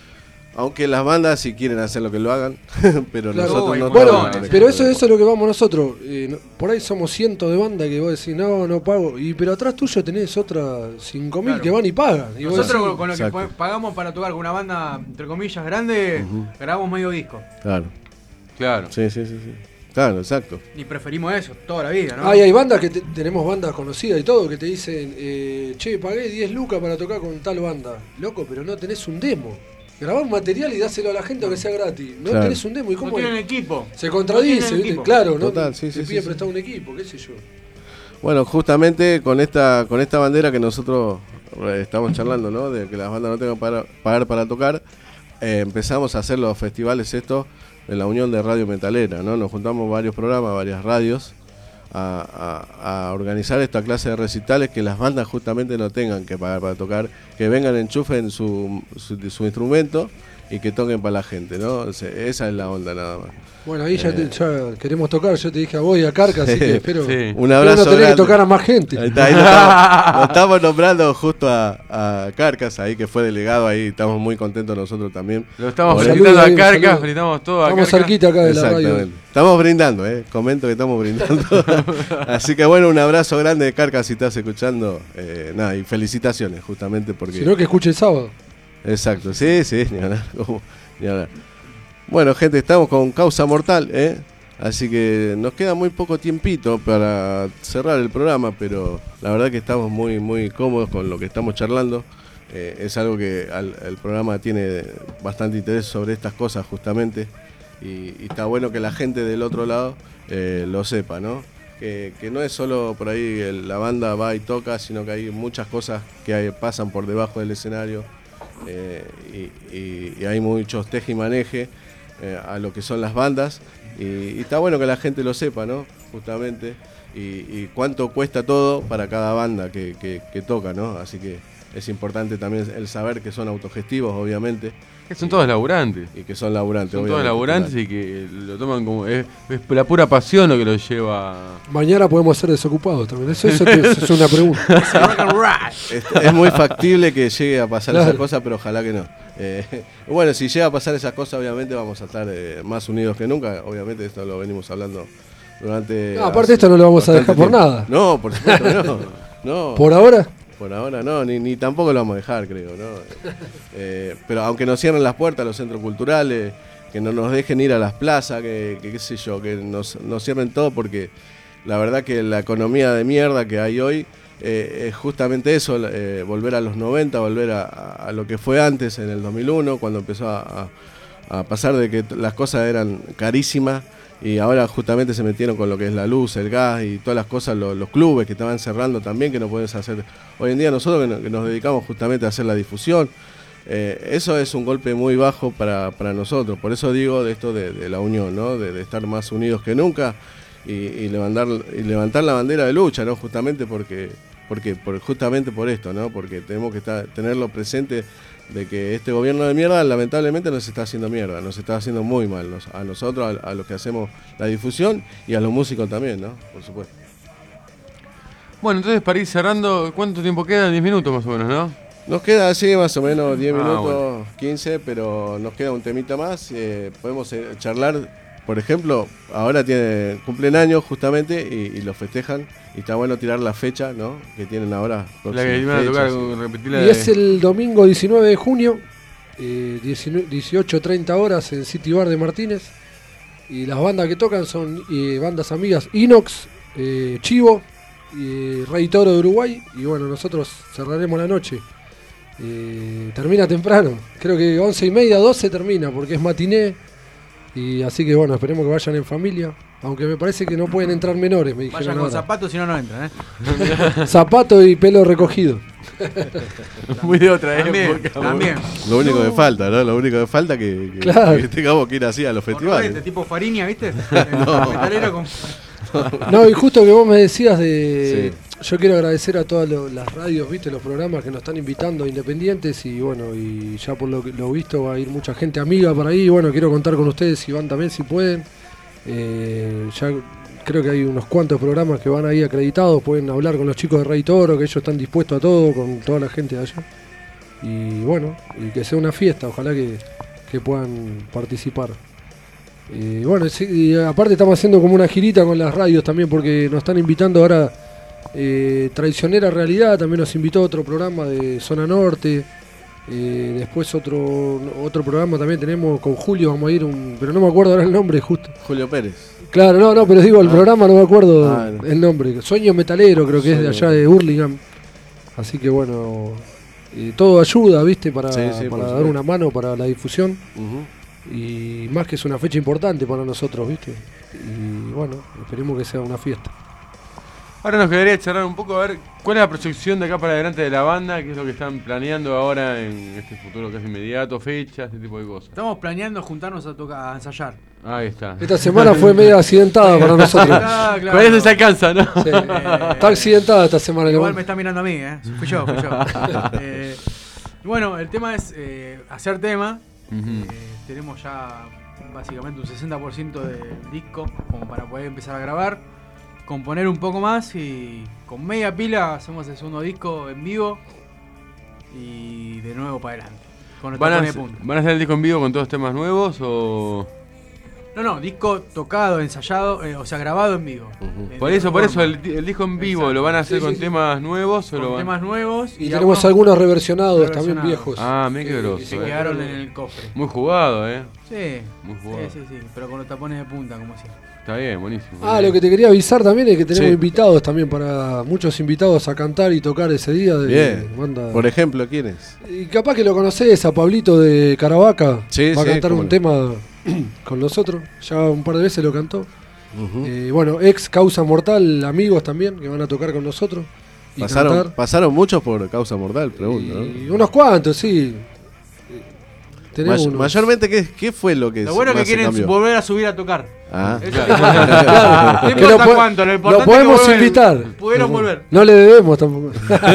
Aunque las bandas si quieren hacer lo que lo hagan, pero
claro,
nosotros no
bueno,
estamos.
pero eso, eso es lo que vamos nosotros. Eh, no, por ahí somos cientos de bandas que vos decís, no, no pago. Y pero atrás tuyo tenés otras cinco mil claro. Que van y pagan. Y
nosotros
decís,
con lo que exacto. Pagamos para tocar con una banda, entre comillas, grande, uh-huh. Grabamos medio disco.
Claro.
Claro.
Sí, sí, sí, sí. Claro, exacto.
Y preferimos eso toda la vida, ¿no?
Ay, hay bandas que te, tenemos bandas conocidas y todo que te dicen, eh, che, pagué diez lucas para tocar con tal banda. Loco, pero no tenés un demo. Grabá un material y dáselo a la gente aunque sea gratis. No claro. Tenés un demo. ¿Y cómo
no tienen equipo.
Se contradice,
no
¿viste? Equipo. Claro,
total,
¿no?
Sí,
te
sí,
pide
sí,
prestado
sí.
un equipo, qué sé yo.
Bueno, justamente con esta con esta bandera que nosotros estamos charlando, ¿no? De que las bandas no tengan para pagar para tocar, eh, empezamos a hacer los festivales estos en la Unión de Radio Metalera, ¿no? Nos juntamos varios programas, varias radios, a, a, a organizar esta clase de recitales que las bandas justamente no tengan que pagar para tocar, que vengan, enchufen su, su, su instrumento y que toquen para la gente, ¿no? O sea, esa es la onda nada más.
Bueno, ahí ya,
eh,
te, ya queremos tocar, yo te dije a vos y a Carca, así que espero,
sí. Un abrazo
espero no tener
grande.
que tocar a más gente.
Ahí está, ahí lo, estamos, lo estamos nombrando justo a, a Carcas, ahí que fue delegado, ahí estamos muy contentos nosotros también.
Lo estamos
Por
felicitando
ahí.
a Carcas, felicitamos todo a
Estamos
Carcas.
cerquita acá de la radio.
Estamos brindando, eh, comento que estamos brindando. Así que bueno, un abrazo grande de Carcas si estás escuchando, eh, nada, y felicitaciones justamente porque...
Si no, que escuche el sábado.
Exacto, sí, sí, ni hablar, como, ni hablar. Bueno, gente, estamos con Causa Mortal, ¿eh? Así que nos queda muy poco tiempito para cerrar el programa, pero la verdad que estamos muy muy cómodos con lo que estamos charlando. Eh, es algo que al, el programa tiene bastante interés sobre estas cosas justamente, y, y está bueno que la gente del otro lado eh, lo sepa, ¿no? Que, que no es solo por ahí el, la banda va y toca, sino que hay muchas cosas que hay, pasan por debajo del escenario, eh, y, y, y hay muchos teje y maneje eh, a lo que son las bandas. Y, y está bueno que la gente lo sepa, ¿no? Justamente. Y, y cuánto cuesta todo para cada banda que, que, que toca, ¿no? Así que es importante también el saber que son autogestivos, obviamente.
Que son todos laburantes.
Y que son laburantes,
Son
obviamente.
todos laburantes y que lo toman como... Es, es la pura pasión lo que los lleva...
Mañana podemos ser desocupados también. Eso, eso, te, eso es una pregunta.
es, es muy factible que llegue a pasar
Claro.
esas cosas, pero ojalá que no. Eh, bueno, si llega a pasar esas cosas, obviamente vamos a estar eh, más unidos que nunca. Obviamente esto lo venimos hablando durante...
No, aparte esto no lo vamos a dejar por
tiempo.
nada.
No, por supuesto que no. no.
¿Por ahora?
Por ahora no, ni, ni tampoco lo vamos a dejar, creo, ¿no? Eh, pero aunque nos cierren las puertas a los centros culturales, que no nos dejen ir a las plazas, que, que qué sé yo, que nos, nos cierren todo, porque la verdad que la economía de mierda que hay hoy eh, es justamente eso, eh, volver a los noventa, volver a, a lo que fue antes, en el dos mil uno, cuando empezó a, a pasar de que las cosas eran carísimas. Y ahora justamente se metieron con lo que es la luz, el gas y todas las cosas, los, los clubes que estaban cerrando también, que no podemos hacer. Hoy en día nosotros que, no, que nos dedicamos justamente a hacer la difusión, eh, eso es un golpe muy bajo para, para nosotros. Por eso digo de esto de, de la unión, ¿no? De, de estar más unidos que nunca y, y, levantar, y levantar la bandera de lucha, ¿no? Justamente porque, porque por, justamente por esto, ¿no? Porque tenemos que estar, tenerlo presente, de que este gobierno de mierda lamentablemente nos está haciendo mierda, nos está haciendo muy mal, nos, a nosotros, a, a los que hacemos la difusión y a los músicos también, ¿no? Por supuesto.
Bueno, entonces para ir cerrando, ¿cuánto tiempo queda? diez minutos más o menos, ¿no?
Nos queda así más o menos diez
Ah,
minutos,
bueno.
quince, pero nos queda un temita más. Eh, podemos eh, charlar, por ejemplo, ahora tiene, cumplen años justamente y, y lo festejan. Y está bueno tirar la fecha, ¿no? Que tienen ahora.
La que iban a tocar,
sí.
repetirla.
Y es el domingo diecinueve de junio, eh, dieciocho treinta horas en City Bar de Martínez. Y las bandas que tocan son eh, bandas amigas Inox, eh, Chivo, y Rey Toro de Uruguay. Y bueno, nosotros cerraremos la noche. Eh, termina temprano, creo que once y media, doce termina, porque es matiné. Y así que bueno, esperemos que vayan en familia. Aunque me parece que no pueden entrar menores, me dijeron
Vayan con
ahora.
zapatos, si no, no entran, ¿eh?
Zapato y pelo recogido.
Muy de otra
También,
época.
también.
Lo único que falta, ¿no? Lo único que falta que, que,
Claro.
que tengamos que ir así a los festivales.
Correte, tipo Fariña, ¿viste?
No.
Metalero con...
No, y justo que vos me decías de... Yo quiero agradecer a todas lo- las radios, viste, los programas que nos están invitando independientes y bueno, y ya por lo, que- lo visto va a ir mucha gente amiga por ahí. Bueno, quiero contar con ustedes si van también, si pueden. Eh, ya creo que hay unos cuantos programas que van ahí acreditados, pueden hablar con los chicos de Rey Toro, que ellos están dispuestos a todo, con toda la gente de allá. Y bueno, y que sea una fiesta, ojalá que, que puedan participar. Y bueno, sí, y aparte estamos haciendo como una girita con las radios también, porque nos están invitando ahora. Eh, Traicionera Realidad también nos invitó a otro programa de Zona Norte. Eh, después otro otro programa también tenemos con Julio, vamos a ir un, pero no me acuerdo ahora el nombre justo.
Julio Pérez.
Claro, no, no, pero digo el
Ah.
programa no me acuerdo
Ah, no.
el nombre. Sueño Metalero creo que es de
Sueño.
allá de Hurlingham. Así que bueno, eh, todo ayuda, viste, para,
Sí, sí, por
para dar
supuesto.
una mano para la difusión.
Ujú.
Y más que es una fecha importante para nosotros, viste. Y bueno, esperemos que sea una fiesta.
Ahora nos quedaría charlar un poco a ver cuál es la proyección de acá para adelante de la banda, qué es lo que están planeando ahora en este futuro casi inmediato, fechas, este tipo de cosas.
Estamos planeando juntarnos a tocar, a ensayar.
Ahí está.
Esta semana fue media accidentada para nosotros.
Ah, claro.
Con eso se alcanza, ¿no?
Sí. Está accidentada esta semana.
Igual me está mirando a mí, ¿eh? Fui yo, fui yo. eh, bueno, el tema es eh, hacer tema. Uh-huh. eh, tenemos ya básicamente un sesenta por ciento del disco como para poder empezar a grabar, componer un poco más y con media pila hacemos el segundo disco en vivo y de nuevo para adelante. Con
¿Van, a, ¿Van a hacer el disco en vivo con todos temas nuevos o...?
No, no, disco tocado, ensayado, eh, o sea, grabado en vivo.
Uh-huh. Por eso, por eso, el, el disco en vivo, Exacto. ¿lo van a hacer sí, con sí, temas sí. nuevos o
con
lo van?
temas nuevos.
Y, y tenemos algunos reversionados, reversionados también viejos.
Ah, mira qué grosso.
Que se eh. quedaron en el cofre.
Muy jugado, ¿eh?
Sí.
Muy jugado.
Sí, sí, sí, pero con los tapones de punta, como siempre.
Está bien, buenísimo.
Ah, bien. Lo que te quería avisar también es que tenemos sí. invitados también para muchos invitados a cantar y tocar ese día. De
bien. Banda. Por ejemplo, ¿quiénes?
Y capaz que lo conocés, a Pablito de Caravaca.
Sí,
va a
sí,
cantar un
no.
tema con nosotros. Ya un par de veces lo cantó. Uh-huh. Eh, bueno, ex Causa Mortal, amigos también que van a tocar con nosotros. Y
pasaron,
cantar.
pasaron muchos por Causa Mortal, pregunto.
Y
¿no?
unos cuantos, sí.
May- mayormente, ¿qué, ¿qué fue lo que
Lo bueno es que quieren
cambió?
volver a subir a tocar.
Ah,
Eso
claro.
claro. No importa
lo
cuánto, lo importante
lo podemos
es que vuelven,
invitar.
Pudieron
no,
volver.
No le debemos tampoco.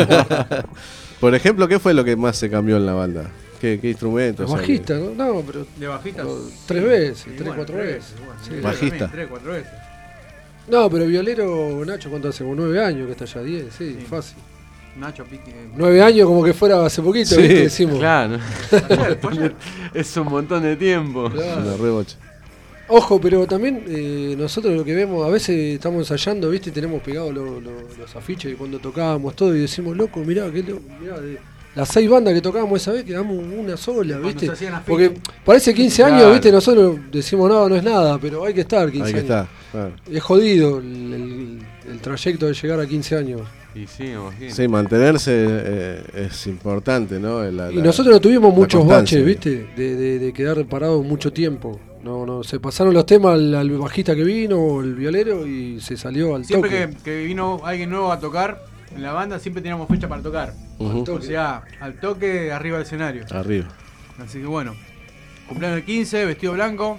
Por ejemplo, ¿qué fue lo que más se cambió en la banda? ¿Qué, qué instrumentos?
Bajista, ¿no? No, pero.
De bajista.
Tres veces,
sí,
tres,
bueno,
cuatro
tres
veces.
Bueno,
sí.
Bajista.
También, tres, cuatro veces.
No, pero violero, Nacho, ¿cuánto hace? Como nueve años que está ya, diez, sí, sí. fácil.
Nacho Pique.
Nueve años como que fuera hace poquito,
sí,
¿viste? Decimos.
Claro. Es un montón de tiempo.
Claro.
Una rebocha.
Ojo, pero también eh, nosotros lo que vemos, a veces estamos ensayando, ¿viste? Y tenemos pegados lo, lo, los afiches de cuando tocábamos todo y decimos, loco, mirá, qué loco, mirá, de las seis bandas que tocábamos esa vez quedamos una sola, ¿viste? Porque parece quince años, claro. ¿Viste? Nosotros decimos, no, no es nada, pero hay que estar quince
hay que
años.
Estar, claro.
Es jodido el, el, el trayecto de llegar a quince años.
Y sí, imagino.
Sí, mantenerse eh, es importante, ¿no? La,
y
la,
nosotros tuvimos muchos baches, ¿viste? De, de, de quedar parados mucho tiempo. No, no, se pasaron los temas al, al bajista que vino, el violero, y se salió al
siempre
toque.
Siempre que, que vino alguien nuevo a tocar en la banda, siempre teníamos fecha para tocar.
Uh-huh.
O sea, al toque, arriba del escenario.
Arriba.
Así que bueno, cumpleaños el quince, vestido blanco.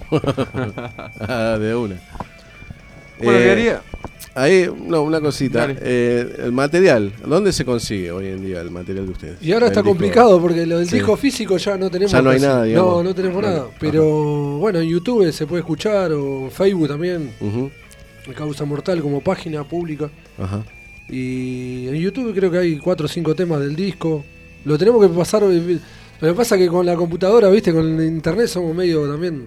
Ah, de una.
Bueno,
eh,
haría?
Ahí, no, una cosita. Eh, el material, ¿dónde se consigue hoy en día el material de ustedes?
Y ahora
el
está
disco,
complicado porque lo del
sí.
disco físico ya no tenemos.
Ya no hay
casi.
nada, digamos.
No, no tenemos
no,
nada.
no.
Pero
Ajá.
bueno, en YouTube se puede escuchar o en Facebook también.
Uh-huh.
Causa Mortal como página pública.
Ajá.
Y en YouTube creo que hay cuatro o cinco temas del disco. Lo tenemos que pasar. Lo que pasa es que con la computadora, viste, con el internet somos medio también.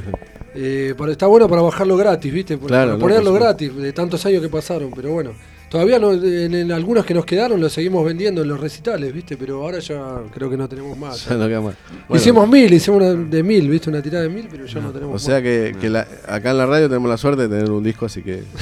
Eh, para, está bueno para bajarlo gratis, ¿viste? Para,
claro,
para ponerlo
no, pues,
gratis, de tantos años que pasaron, pero bueno. Todavía no, en, en algunos que nos quedaron los seguimos vendiendo en los recitales, ¿viste? Pero ahora ya creo que no tenemos más.
Ya no queda más. Bueno,
hicimos mil, hicimos una de mil, ¿viste? Una tirada de mil, pero ya no, no tenemos
más. O sea
más.
que, que la, acá en la radio tenemos la suerte de tener un disco, así que...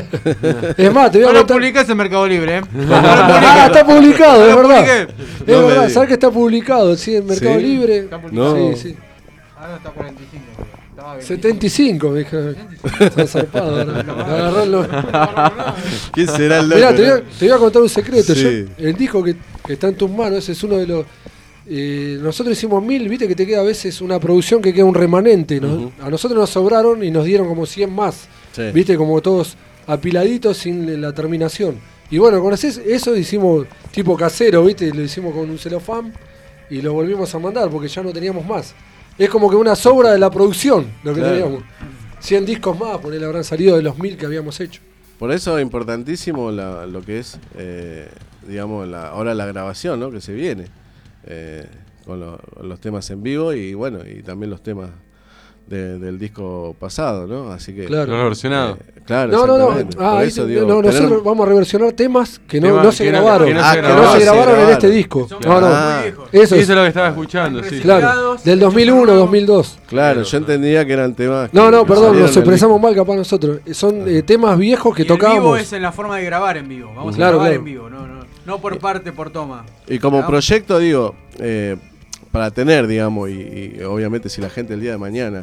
Es más, te voy a
no
contar...
lo publicás en Mercado Libre, ¿eh?
Ah, está publicado, es verdad. Es
no
verdad, ¿sabes que está publicado? Sí, en Mercado
¿Sí?
Libre.
Está publicado.
No.
Sí, sí.
Ahora está cuarenta y cinco.
setenta y cinco, me dijo. Está zarpado, ¿no? Agarrarlo.
¿Quién será el loco?
Mirá, te voy, a, te voy a contar un secreto.
Sí.
Yo, el disco que, que está en tus manos, ese es uno de los. Eh, nosotros hicimos mil, viste que te queda a veces una producción que queda un remanente, ¿no? Uh-huh. A nosotros nos sobraron y nos dieron como cien más. Sí. Viste, como todos apiladitos sin la terminación. Y bueno, ¿conocés? Eso hicimos tipo casero, viste, lo hicimos con un celofán y lo volvimos a mandar porque ya no teníamos más. Es como que una sobra de la producción, lo que claro. teníamos. cien discos más, ponele, habrán salido de los mil que habíamos hecho.
Por eso es importantísimo la, lo que es, eh, digamos, la, ahora la grabación, ¿no? Que se viene. Eh, con lo, los temas en vivo y bueno, y también los temas de, del disco pasado, ¿no? Así que...
Claro.
No reversionado.
Eh, claro,
no, no, no. Ah, ahí,
eso, digo,
no nosotros
tener...
vamos a reversionar temas que no,
Tema,
no se
que
grabaron.
Que no,
ah,
se,
que no se grabaron, grabaron en este disco.
Claro.
No, no.
Ah,
eso,
es. eso es lo que estaba escuchando, sí.
Claro, del dos mil uno, dos mil dos.
Claro, yo entendía que eran temas...
No, no, perdón, nos expresamos mal capaz nosotros. Son eh, temas viejos que
y
tocábamos.
El vivo es en la forma de grabar en vivo. Vamos
claro,
a grabar
claro.
en vivo, no, no, no por parte, por toma.
Y como ¿Grabamos? Proyecto, digo... Eh, para tener, digamos, y, y obviamente si la gente el día de mañana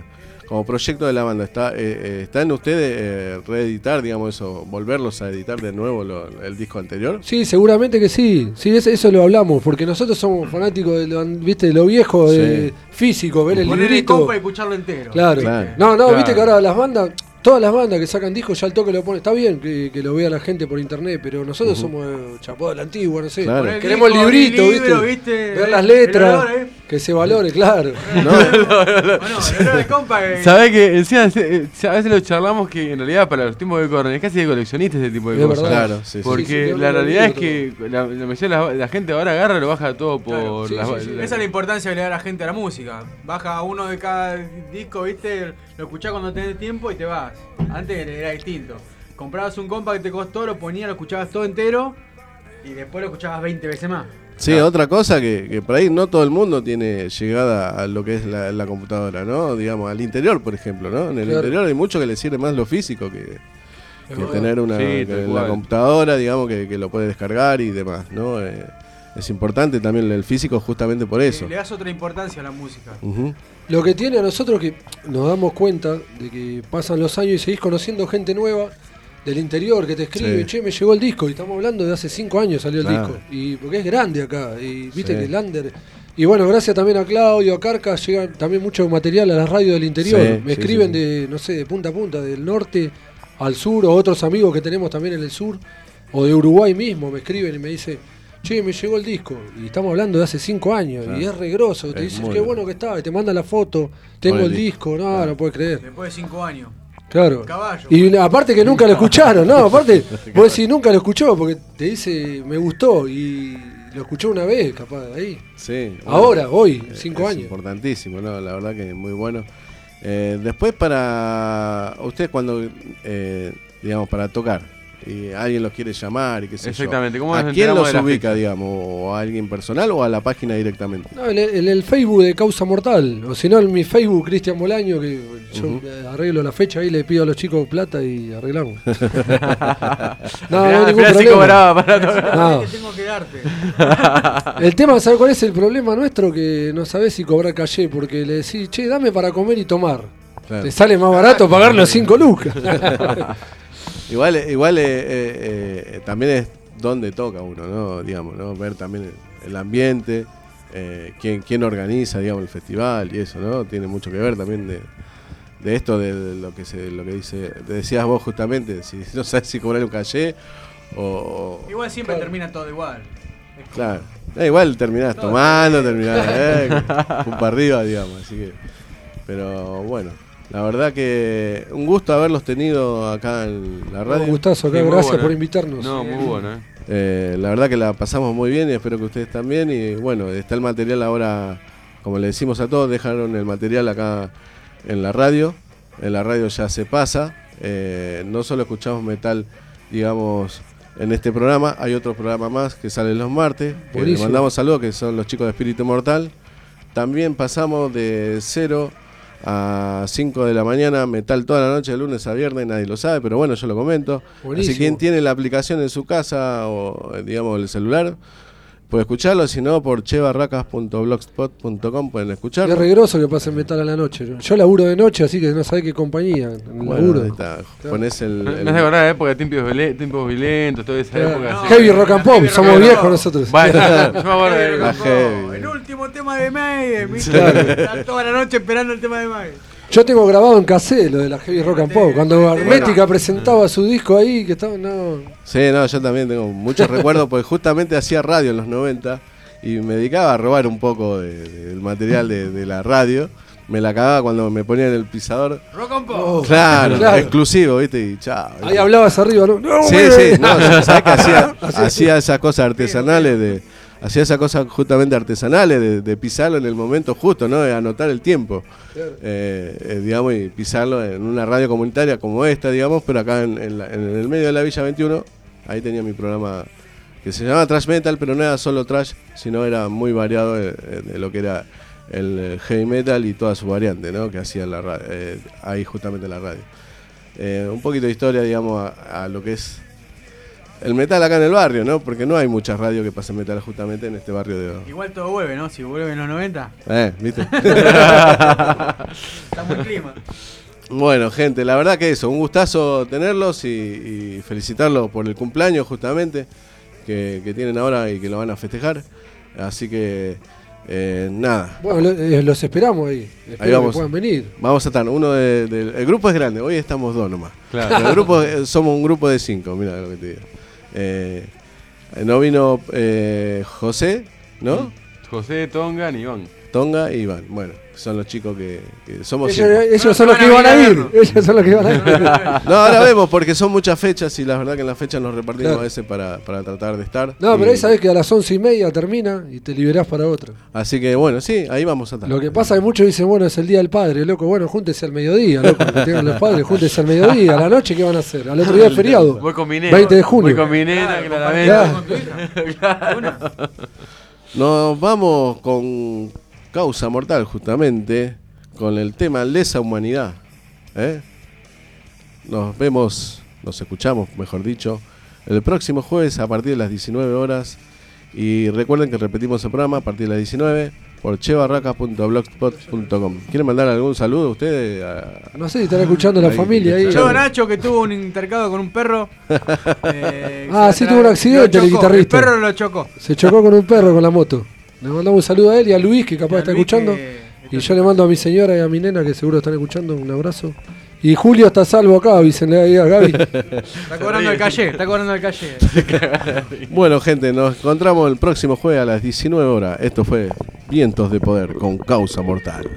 como proyecto de la banda, ¿está, eh, eh, ¿está en ustedes eh, reeditar, digamos eso, volverlos a editar de nuevo lo, el disco anterior?
Sí, seguramente que sí. Sí, eso, eso lo hablamos, porque nosotros somos fanáticos de lo, ¿viste? De lo viejo,
Sí.
de físico, ver el
Poner el
librito.
compa y escucharlo entero.
Claro.
Claro.
No, no,
Claro.
viste que ahora las bandas, todas las bandas que sacan discos ya al toque lo ponen. Está bien que, que lo vea la gente por internet, pero nosotros
Ujú.
somos eh, chapados de la antigua, no sé.
Claro.
Poner el
Queremos el
disco,
librito,
el
¿viste?
libro, ¿viste?
Ver las
El
letras,
olor, ¿eh?
que se valore, claro.
Bueno, el olor de compa que-
¿Sabés que encima eh, a veces lo charlamos que en realidad para los tiempos que corren es casi de coleccionistas ese tipo de
Es
cosas?
verdad.
Claro, sí, sí.
Porque
Sí, sí,
la
yo lo
realidad es
vi,
que la, la, mayoría de la, la gente ahora agarra y lo baja todo por
Claro,
sí,
las-
sí, sí.
la-
Esa es la importancia que le da a la gente a la música. Baja uno de cada disco, ¿viste? Lo escuchás cuando tenés tiempo y te vas. Antes era distinto. Comprabas un compa que te costó, lo ponías, lo escuchabas todo entero y después lo escuchabas veinte veces más.
Sí, otra cosa que, que por ahí no todo el mundo tiene llegada a lo que es la, la computadora, ¿no? Digamos, al interior, por ejemplo, ¿no? En el
Claro.
interior hay mucho que le sirve más lo físico que, que
verdad.
tener una
Sí,
que
tal
en
cual.
la computadora, digamos, que, que lo puede descargar y demás, ¿no? Eh, es importante también el físico justamente por eso.
Le das otra importancia a la música.
Ujú.
Lo que tiene a nosotros que nos damos cuenta de que pasan los años y seguís conociendo gente nueva del interior que te escribe,
Sí.
che, me llegó el disco, y estamos hablando de hace cinco años salió el
Claro.
disco, y porque es grande acá, y viste
Sí.
que el under, y bueno, gracias también a Claudio, a Carca, llega también mucho material a las radios del interior,
Sí,
me
sí,
escriben
sí.
de, no sé, de punta a punta, del norte al sur, o otros amigos que tenemos también en el sur, o de Uruguay mismo, me escriben y me dicen, che, me llegó el disco, y estamos hablando de hace cinco años,
Claro.
y es re grosso, te
Es
dicen,
muy
qué
bueno.
bueno que estaba, y te mandan la foto, tengo
Con
el
el
disco, no,
Claro.
no puedes creer.
Después de cinco años.
Claro.
Caballo.
Y aparte que nunca lo escucharon, ¿no? Aparte, vos decís nunca lo escuchó porque te dice me gustó y lo escuchó una vez, capaz, ahí.
Sí.
Ahora, hoy,
eh,
cinco
es
años.
Importantísimo, ¿no? La verdad que muy bueno. Eh, después para ustedes cuando, eh, digamos, para tocar, y alguien los quiere llamar y qué sé
Exactamente,
yo.
¿cómo
¿A
nos
quién
enteramos
los
de la
ubica,
fecha?
digamos? ¿O a alguien personal o a la página directamente?
No, en el, en el Facebook de Causa Mortal, o si no en mi Facebook, Cristian Bolaño, que yo
Ujú.
eh, arreglo la fecha ahí, le pido a los chicos plata y arreglamos. no,
Mirá,
no hay ningún
mirá si
problema.
cobraba para tocar.
No.
¿Qué tengo que darte?
El tema, ¿sabes cuál es el problema nuestro? Que no sabés si cobrar calle, porque le decís, che, dame para comer y tomar.
Claro.
Te sale más barato pagar los cinco lucas.
Igual, igual eh, eh, eh, también es donde toca uno, ¿no? Digamos, ¿no? Ver también el, el ambiente, eh, quién, quién organiza, digamos, el festival y eso, ¿no? Tiene mucho que ver también de, de esto, de, de lo que se, lo que dice, te decías vos justamente, si no sabes si cobrar un calle o, o-
Igual siempre termina todo igual. Es como-
claro. Eh, igual terminás tomando, terminás eh, un para arriba, digamos, así que. Pero bueno, la verdad que un gusto haberlos tenido acá en la radio.
Un gustazo acá,
Sí, muy
gracias
bueno.
por invitarnos.
No, muy bueno, ¿eh?
Eh, la verdad que la pasamos muy bien y espero que ustedes también. Y bueno, está el material ahora, como le decimos a todos, dejaron el material acá en la radio. En la radio ya se pasa. Eh, no solo escuchamos metal, digamos, en este programa, hay otro programa más que sale los martes. Que le
Buenísimo.
mandamos saludos, que son los chicos de Espíritu Mortal. También pasamos de cero a cinco de la mañana, metal toda la noche, de lunes a viernes, nadie lo sabe, pero bueno, yo lo comento.
Buenísimo.
Así que quien tiene la aplicación en su casa o eh, digamos el celular, puede escucharlo, si no por chebarracas punto blogspot punto com pueden escucharlo.
Es regroso que pasen metal a la noche. Yo- Yo laburo de noche, así que no sabés qué compañía.
Bueno,
laburo.
ahí está. Ponés el,
Me
el-
hace acordar la época de tiempos, violen- tiempos violentos, toda esa
Claro.
época.
No,
así.
Heavy rock and pop,
Heavy
somos
rock and
viejos
pop.
nosotros.
Bueno, yo me acuerdo de-
La heavy.
El último tema de Maiden, ¿viste?
Claro.
Está toda la noche esperando el tema de Maiden.
Yo tengo grabado en cassette lo de la Heavy Rock and Pop. Cuando Hermética presentaba su disco ahí, que estaba. No.
Sí, no, yo también tengo muchos recuerdos, porque justamente hacía radio en los noventa y me dedicaba a robar un poco de- de- del material de, de la radio. Me la cagaba cuando me ponían el pisador.
Rock and Pop.
Oh,
Claro,
claro.
exclusivo, ¿viste? Y chao.
Ahí hablabas arriba, ¿no? No,
Sí,
güey.
sí, no, ¿sabes que hacía, hacía esas cosas artesanales de hacía esas cosas justamente artesanales de, de pisarlo en el momento justo, ¿no? De anotar el tiempo.
Claro.
Eh, eh, digamos, y pisarlo en una radio comunitaria como esta, digamos, pero acá en, en la- en el medio de la Villa veintiuno, ahí tenía mi programa que se llamaba Trash Metal, pero no era solo trash, sino era muy variado de, de lo que era el eh, heavy metal y toda su variante, ¿no? Que hacía en la ra- eh, ahí justamente en la radio. Eh, un poquito de historia, digamos, a, a lo que es el metal acá en el barrio, ¿no? Porque no hay muchas radios que pasen metal justamente en este barrio de...
Igual todo vuelve, ¿no? Si vuelve en los noventa.
Eh, ¿viste?
Está muy clima.
Bueno, gente, la verdad que eso, un gustazo tenerlos y, y felicitarlos por el cumpleaños justamente que, que tienen ahora y que lo van a festejar. Así que, eh, nada.
Bueno, lo, eh, los esperamos ahí. Espero
Ahí vamos.
que puedan venir.
Vamos a estar, uno de, de- el grupo es grande, hoy estamos dos nomás.
Claro.
Pero el grupo, eh, somos un grupo de cinco, mira lo que te digo. Eh, no vino eh, José, ¿no?
José, Tonga, ni Iván.
Tonga y Iván. Bueno, son los chicos que, que somos
Ellos,
cinco.
ellos son los que iban a ir. Ellos son los que iban a ir.
No, ahora vemos porque son muchas fechas y la verdad que en las fechas nos repartimos
Claro.
a veces para, para tratar de estar.
No,
y-
pero ahí sabés que a las once y media termina y te liberás para otra.
Así que bueno, sí, ahí vamos a estar.
Lo que pasa es que muchos dicen, bueno, es el día del padre, loco. Bueno, júntese al mediodía, loco. Que tengan los padres, júntese al mediodía. A la noche, ¿qué van a hacer? Al otro día es feriado.
Voy con mi nena.
veinte de junio.
Voy con mi nena, claramente.
Claro.
Nos vamos con Causa Mortal, justamente, con el tema Lesa Humanidad. ¿eh? Nos vemos, nos escuchamos, mejor dicho, el próximo jueves a partir de las diecinueve horas. Y recuerden que repetimos el programa a partir de las diecinueve por chebarracas punto blogspot punto com. ¿Quieren mandar algún saludo a ustedes? A-
No sé si están escuchando la
Ahí,
familia ahí.
Yo, Nacho, que tuvo un intercambio con un perro. eh,
Ah,
se
sí,
la-
tuvo un accidente
lo
el
chocó,
guitarrista.
El perro lo chocó.
Se chocó con un perro con la moto. Le mandamos un saludo a él y a Luis, que capaz está
Luis,
escuchando.
que
Y yo le mando a mi señora y a mi nena, que seguro están escuchando, un abrazo. Y Julio está salvo acá, avísenle ahí a Gaby.
Está cobrando el calle, está cobrando el calle.
Bueno, gente, nos encontramos el próximo jueves a las diecinueve horas. Esto fue Vientos de Poder con Causa Mortal.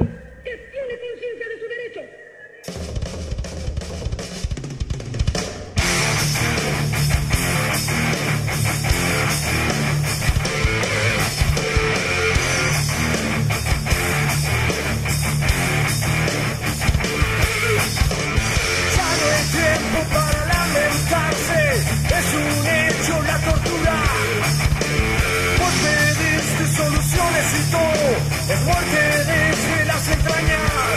Ya no hay tiempo para lamentarse, es un hecho la tortura. Vos pediste soluciones y todo es muerte desde las entrañas.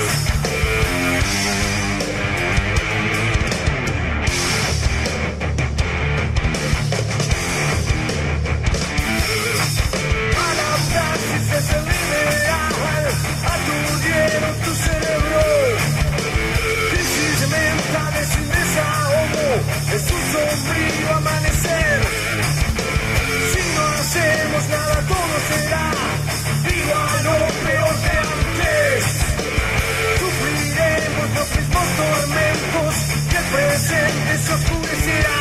A la praxis es el ideal, aturdieron tu cerebro. Crisis mental sin desahogo, es un sombrío amanecer. Si no hacemos nada todo será igual o peor que antes. Sufriremos los mismos tormentos que el presente se oscurecerá.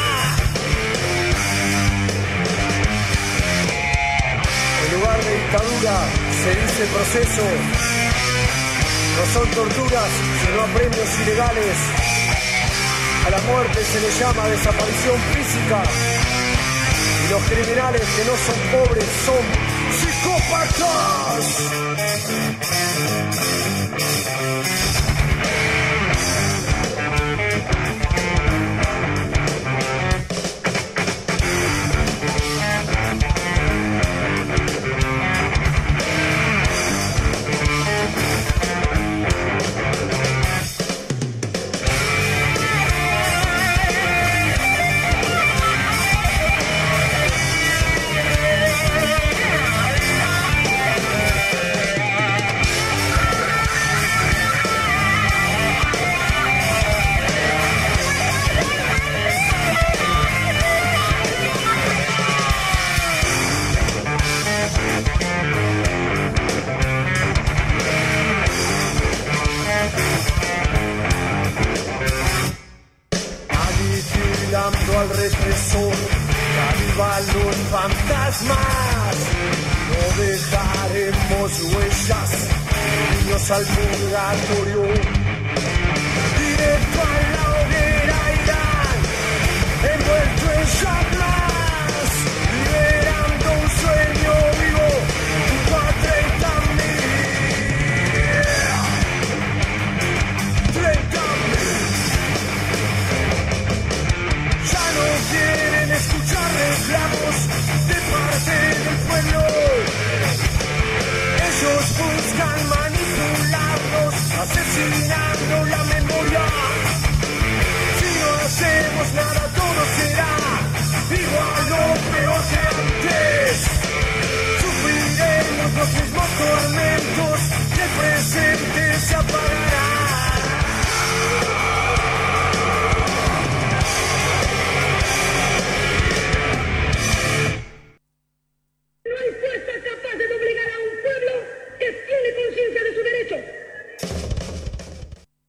En lugar de dictadura se dice proceso. No son torturas, sino apremios ilegales. A la muerte se le llama desaparición física. Y los criminales que no son pobres son psicópatas. Aniquilando al represor, caníbalo en fantasmas. No dejaremos huellas, niños al purgatorio.